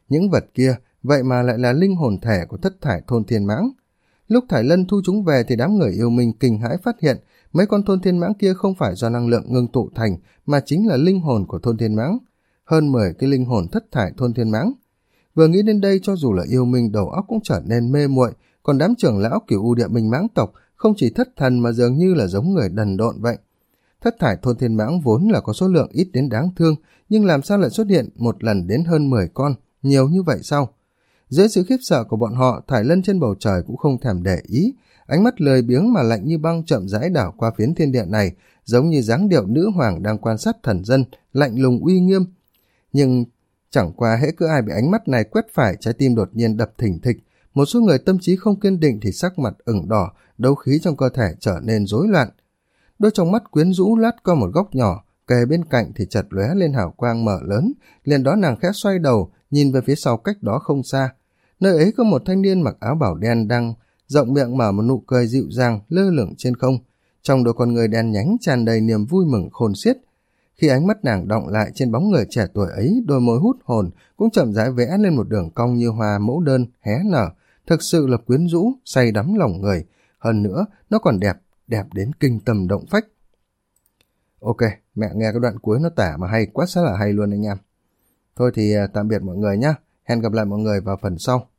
Những vật kia vậy mà lại là linh hồn thể của thất thải thôn thiên mãng. Lúc Thải Lân thu chúng về thì đám người yêu minh kinh hãi phát hiện mấy con thôn thiên mãng kia không phải do năng lượng ngưng tụ thành, mà chính là linh hồn của thôn thiên mãng. Hơn mười cái linh hồn thất thải thôn thiên mãng. Vừa nghĩ đến đây, cho dù là yêu minh đầu óc cũng trở nên mê muội, còn đám trưởng lão Cửu U Địa Minh mãng tộc không chỉ thất thần mà dường như là giống người đần độn vậy. Thất thải thôn thiên mãng vốn là có số lượng ít đến đáng thương, nhưng làm sao lại xuất hiện một lần đến hơn mười con, nhiều như vậy sao? Dưới sự khiếp sợ của bọn họ, Thải Lân trên bầu trời cũng không thèm để ý, ánh mắt lười biếng mà lạnh như băng chậm rãi đảo qua phiến thiên địa này, giống như dáng điệu nữ hoàng đang quan sát thần dân, lạnh lùng uy nghiêm. Nhưng chẳng qua hễ cứ ai bị ánh mắt này quét phải, trái tim đột nhiên đập thình thịch, một số người tâm trí không kiên định thì sắc mặt ửng đỏ, đấu khí trong cơ thể trở nên rối loạn. Đôi trong mắt quyến rũ lát qua một góc nhỏ, kề bên cạnh thì chật lóe lên hào quang mở lớn, liền đó nàng khẽ xoay đầu, nhìn về phía sau cách đó không xa. Nơi ấy có một thanh niên mặc áo bảo đen đang rộng miệng mở một nụ cười dịu dàng lơ lửng trên không, trong đôi con người đen nhánh tràn đầy niềm vui mừng khôn xiết. Khi ánh mắt nàng đọng lại trên bóng người trẻ tuổi ấy, đôi môi hút hồn cũng chậm rãi vẽ lên một đường cong như hoa mẫu đơn hé nở, thực sự là quyến rũ, say đắm lòng người. Hơn nữa, nó còn đẹp, đẹp đến kinh tâm động phách. Ok, mẹ nghe cái đoạn cuối nó tả mà hay quá, rất là hay luôn anh em. Thôi thì tạm biệt mọi người nhé, hẹn gặp lại mọi người vào phần sau.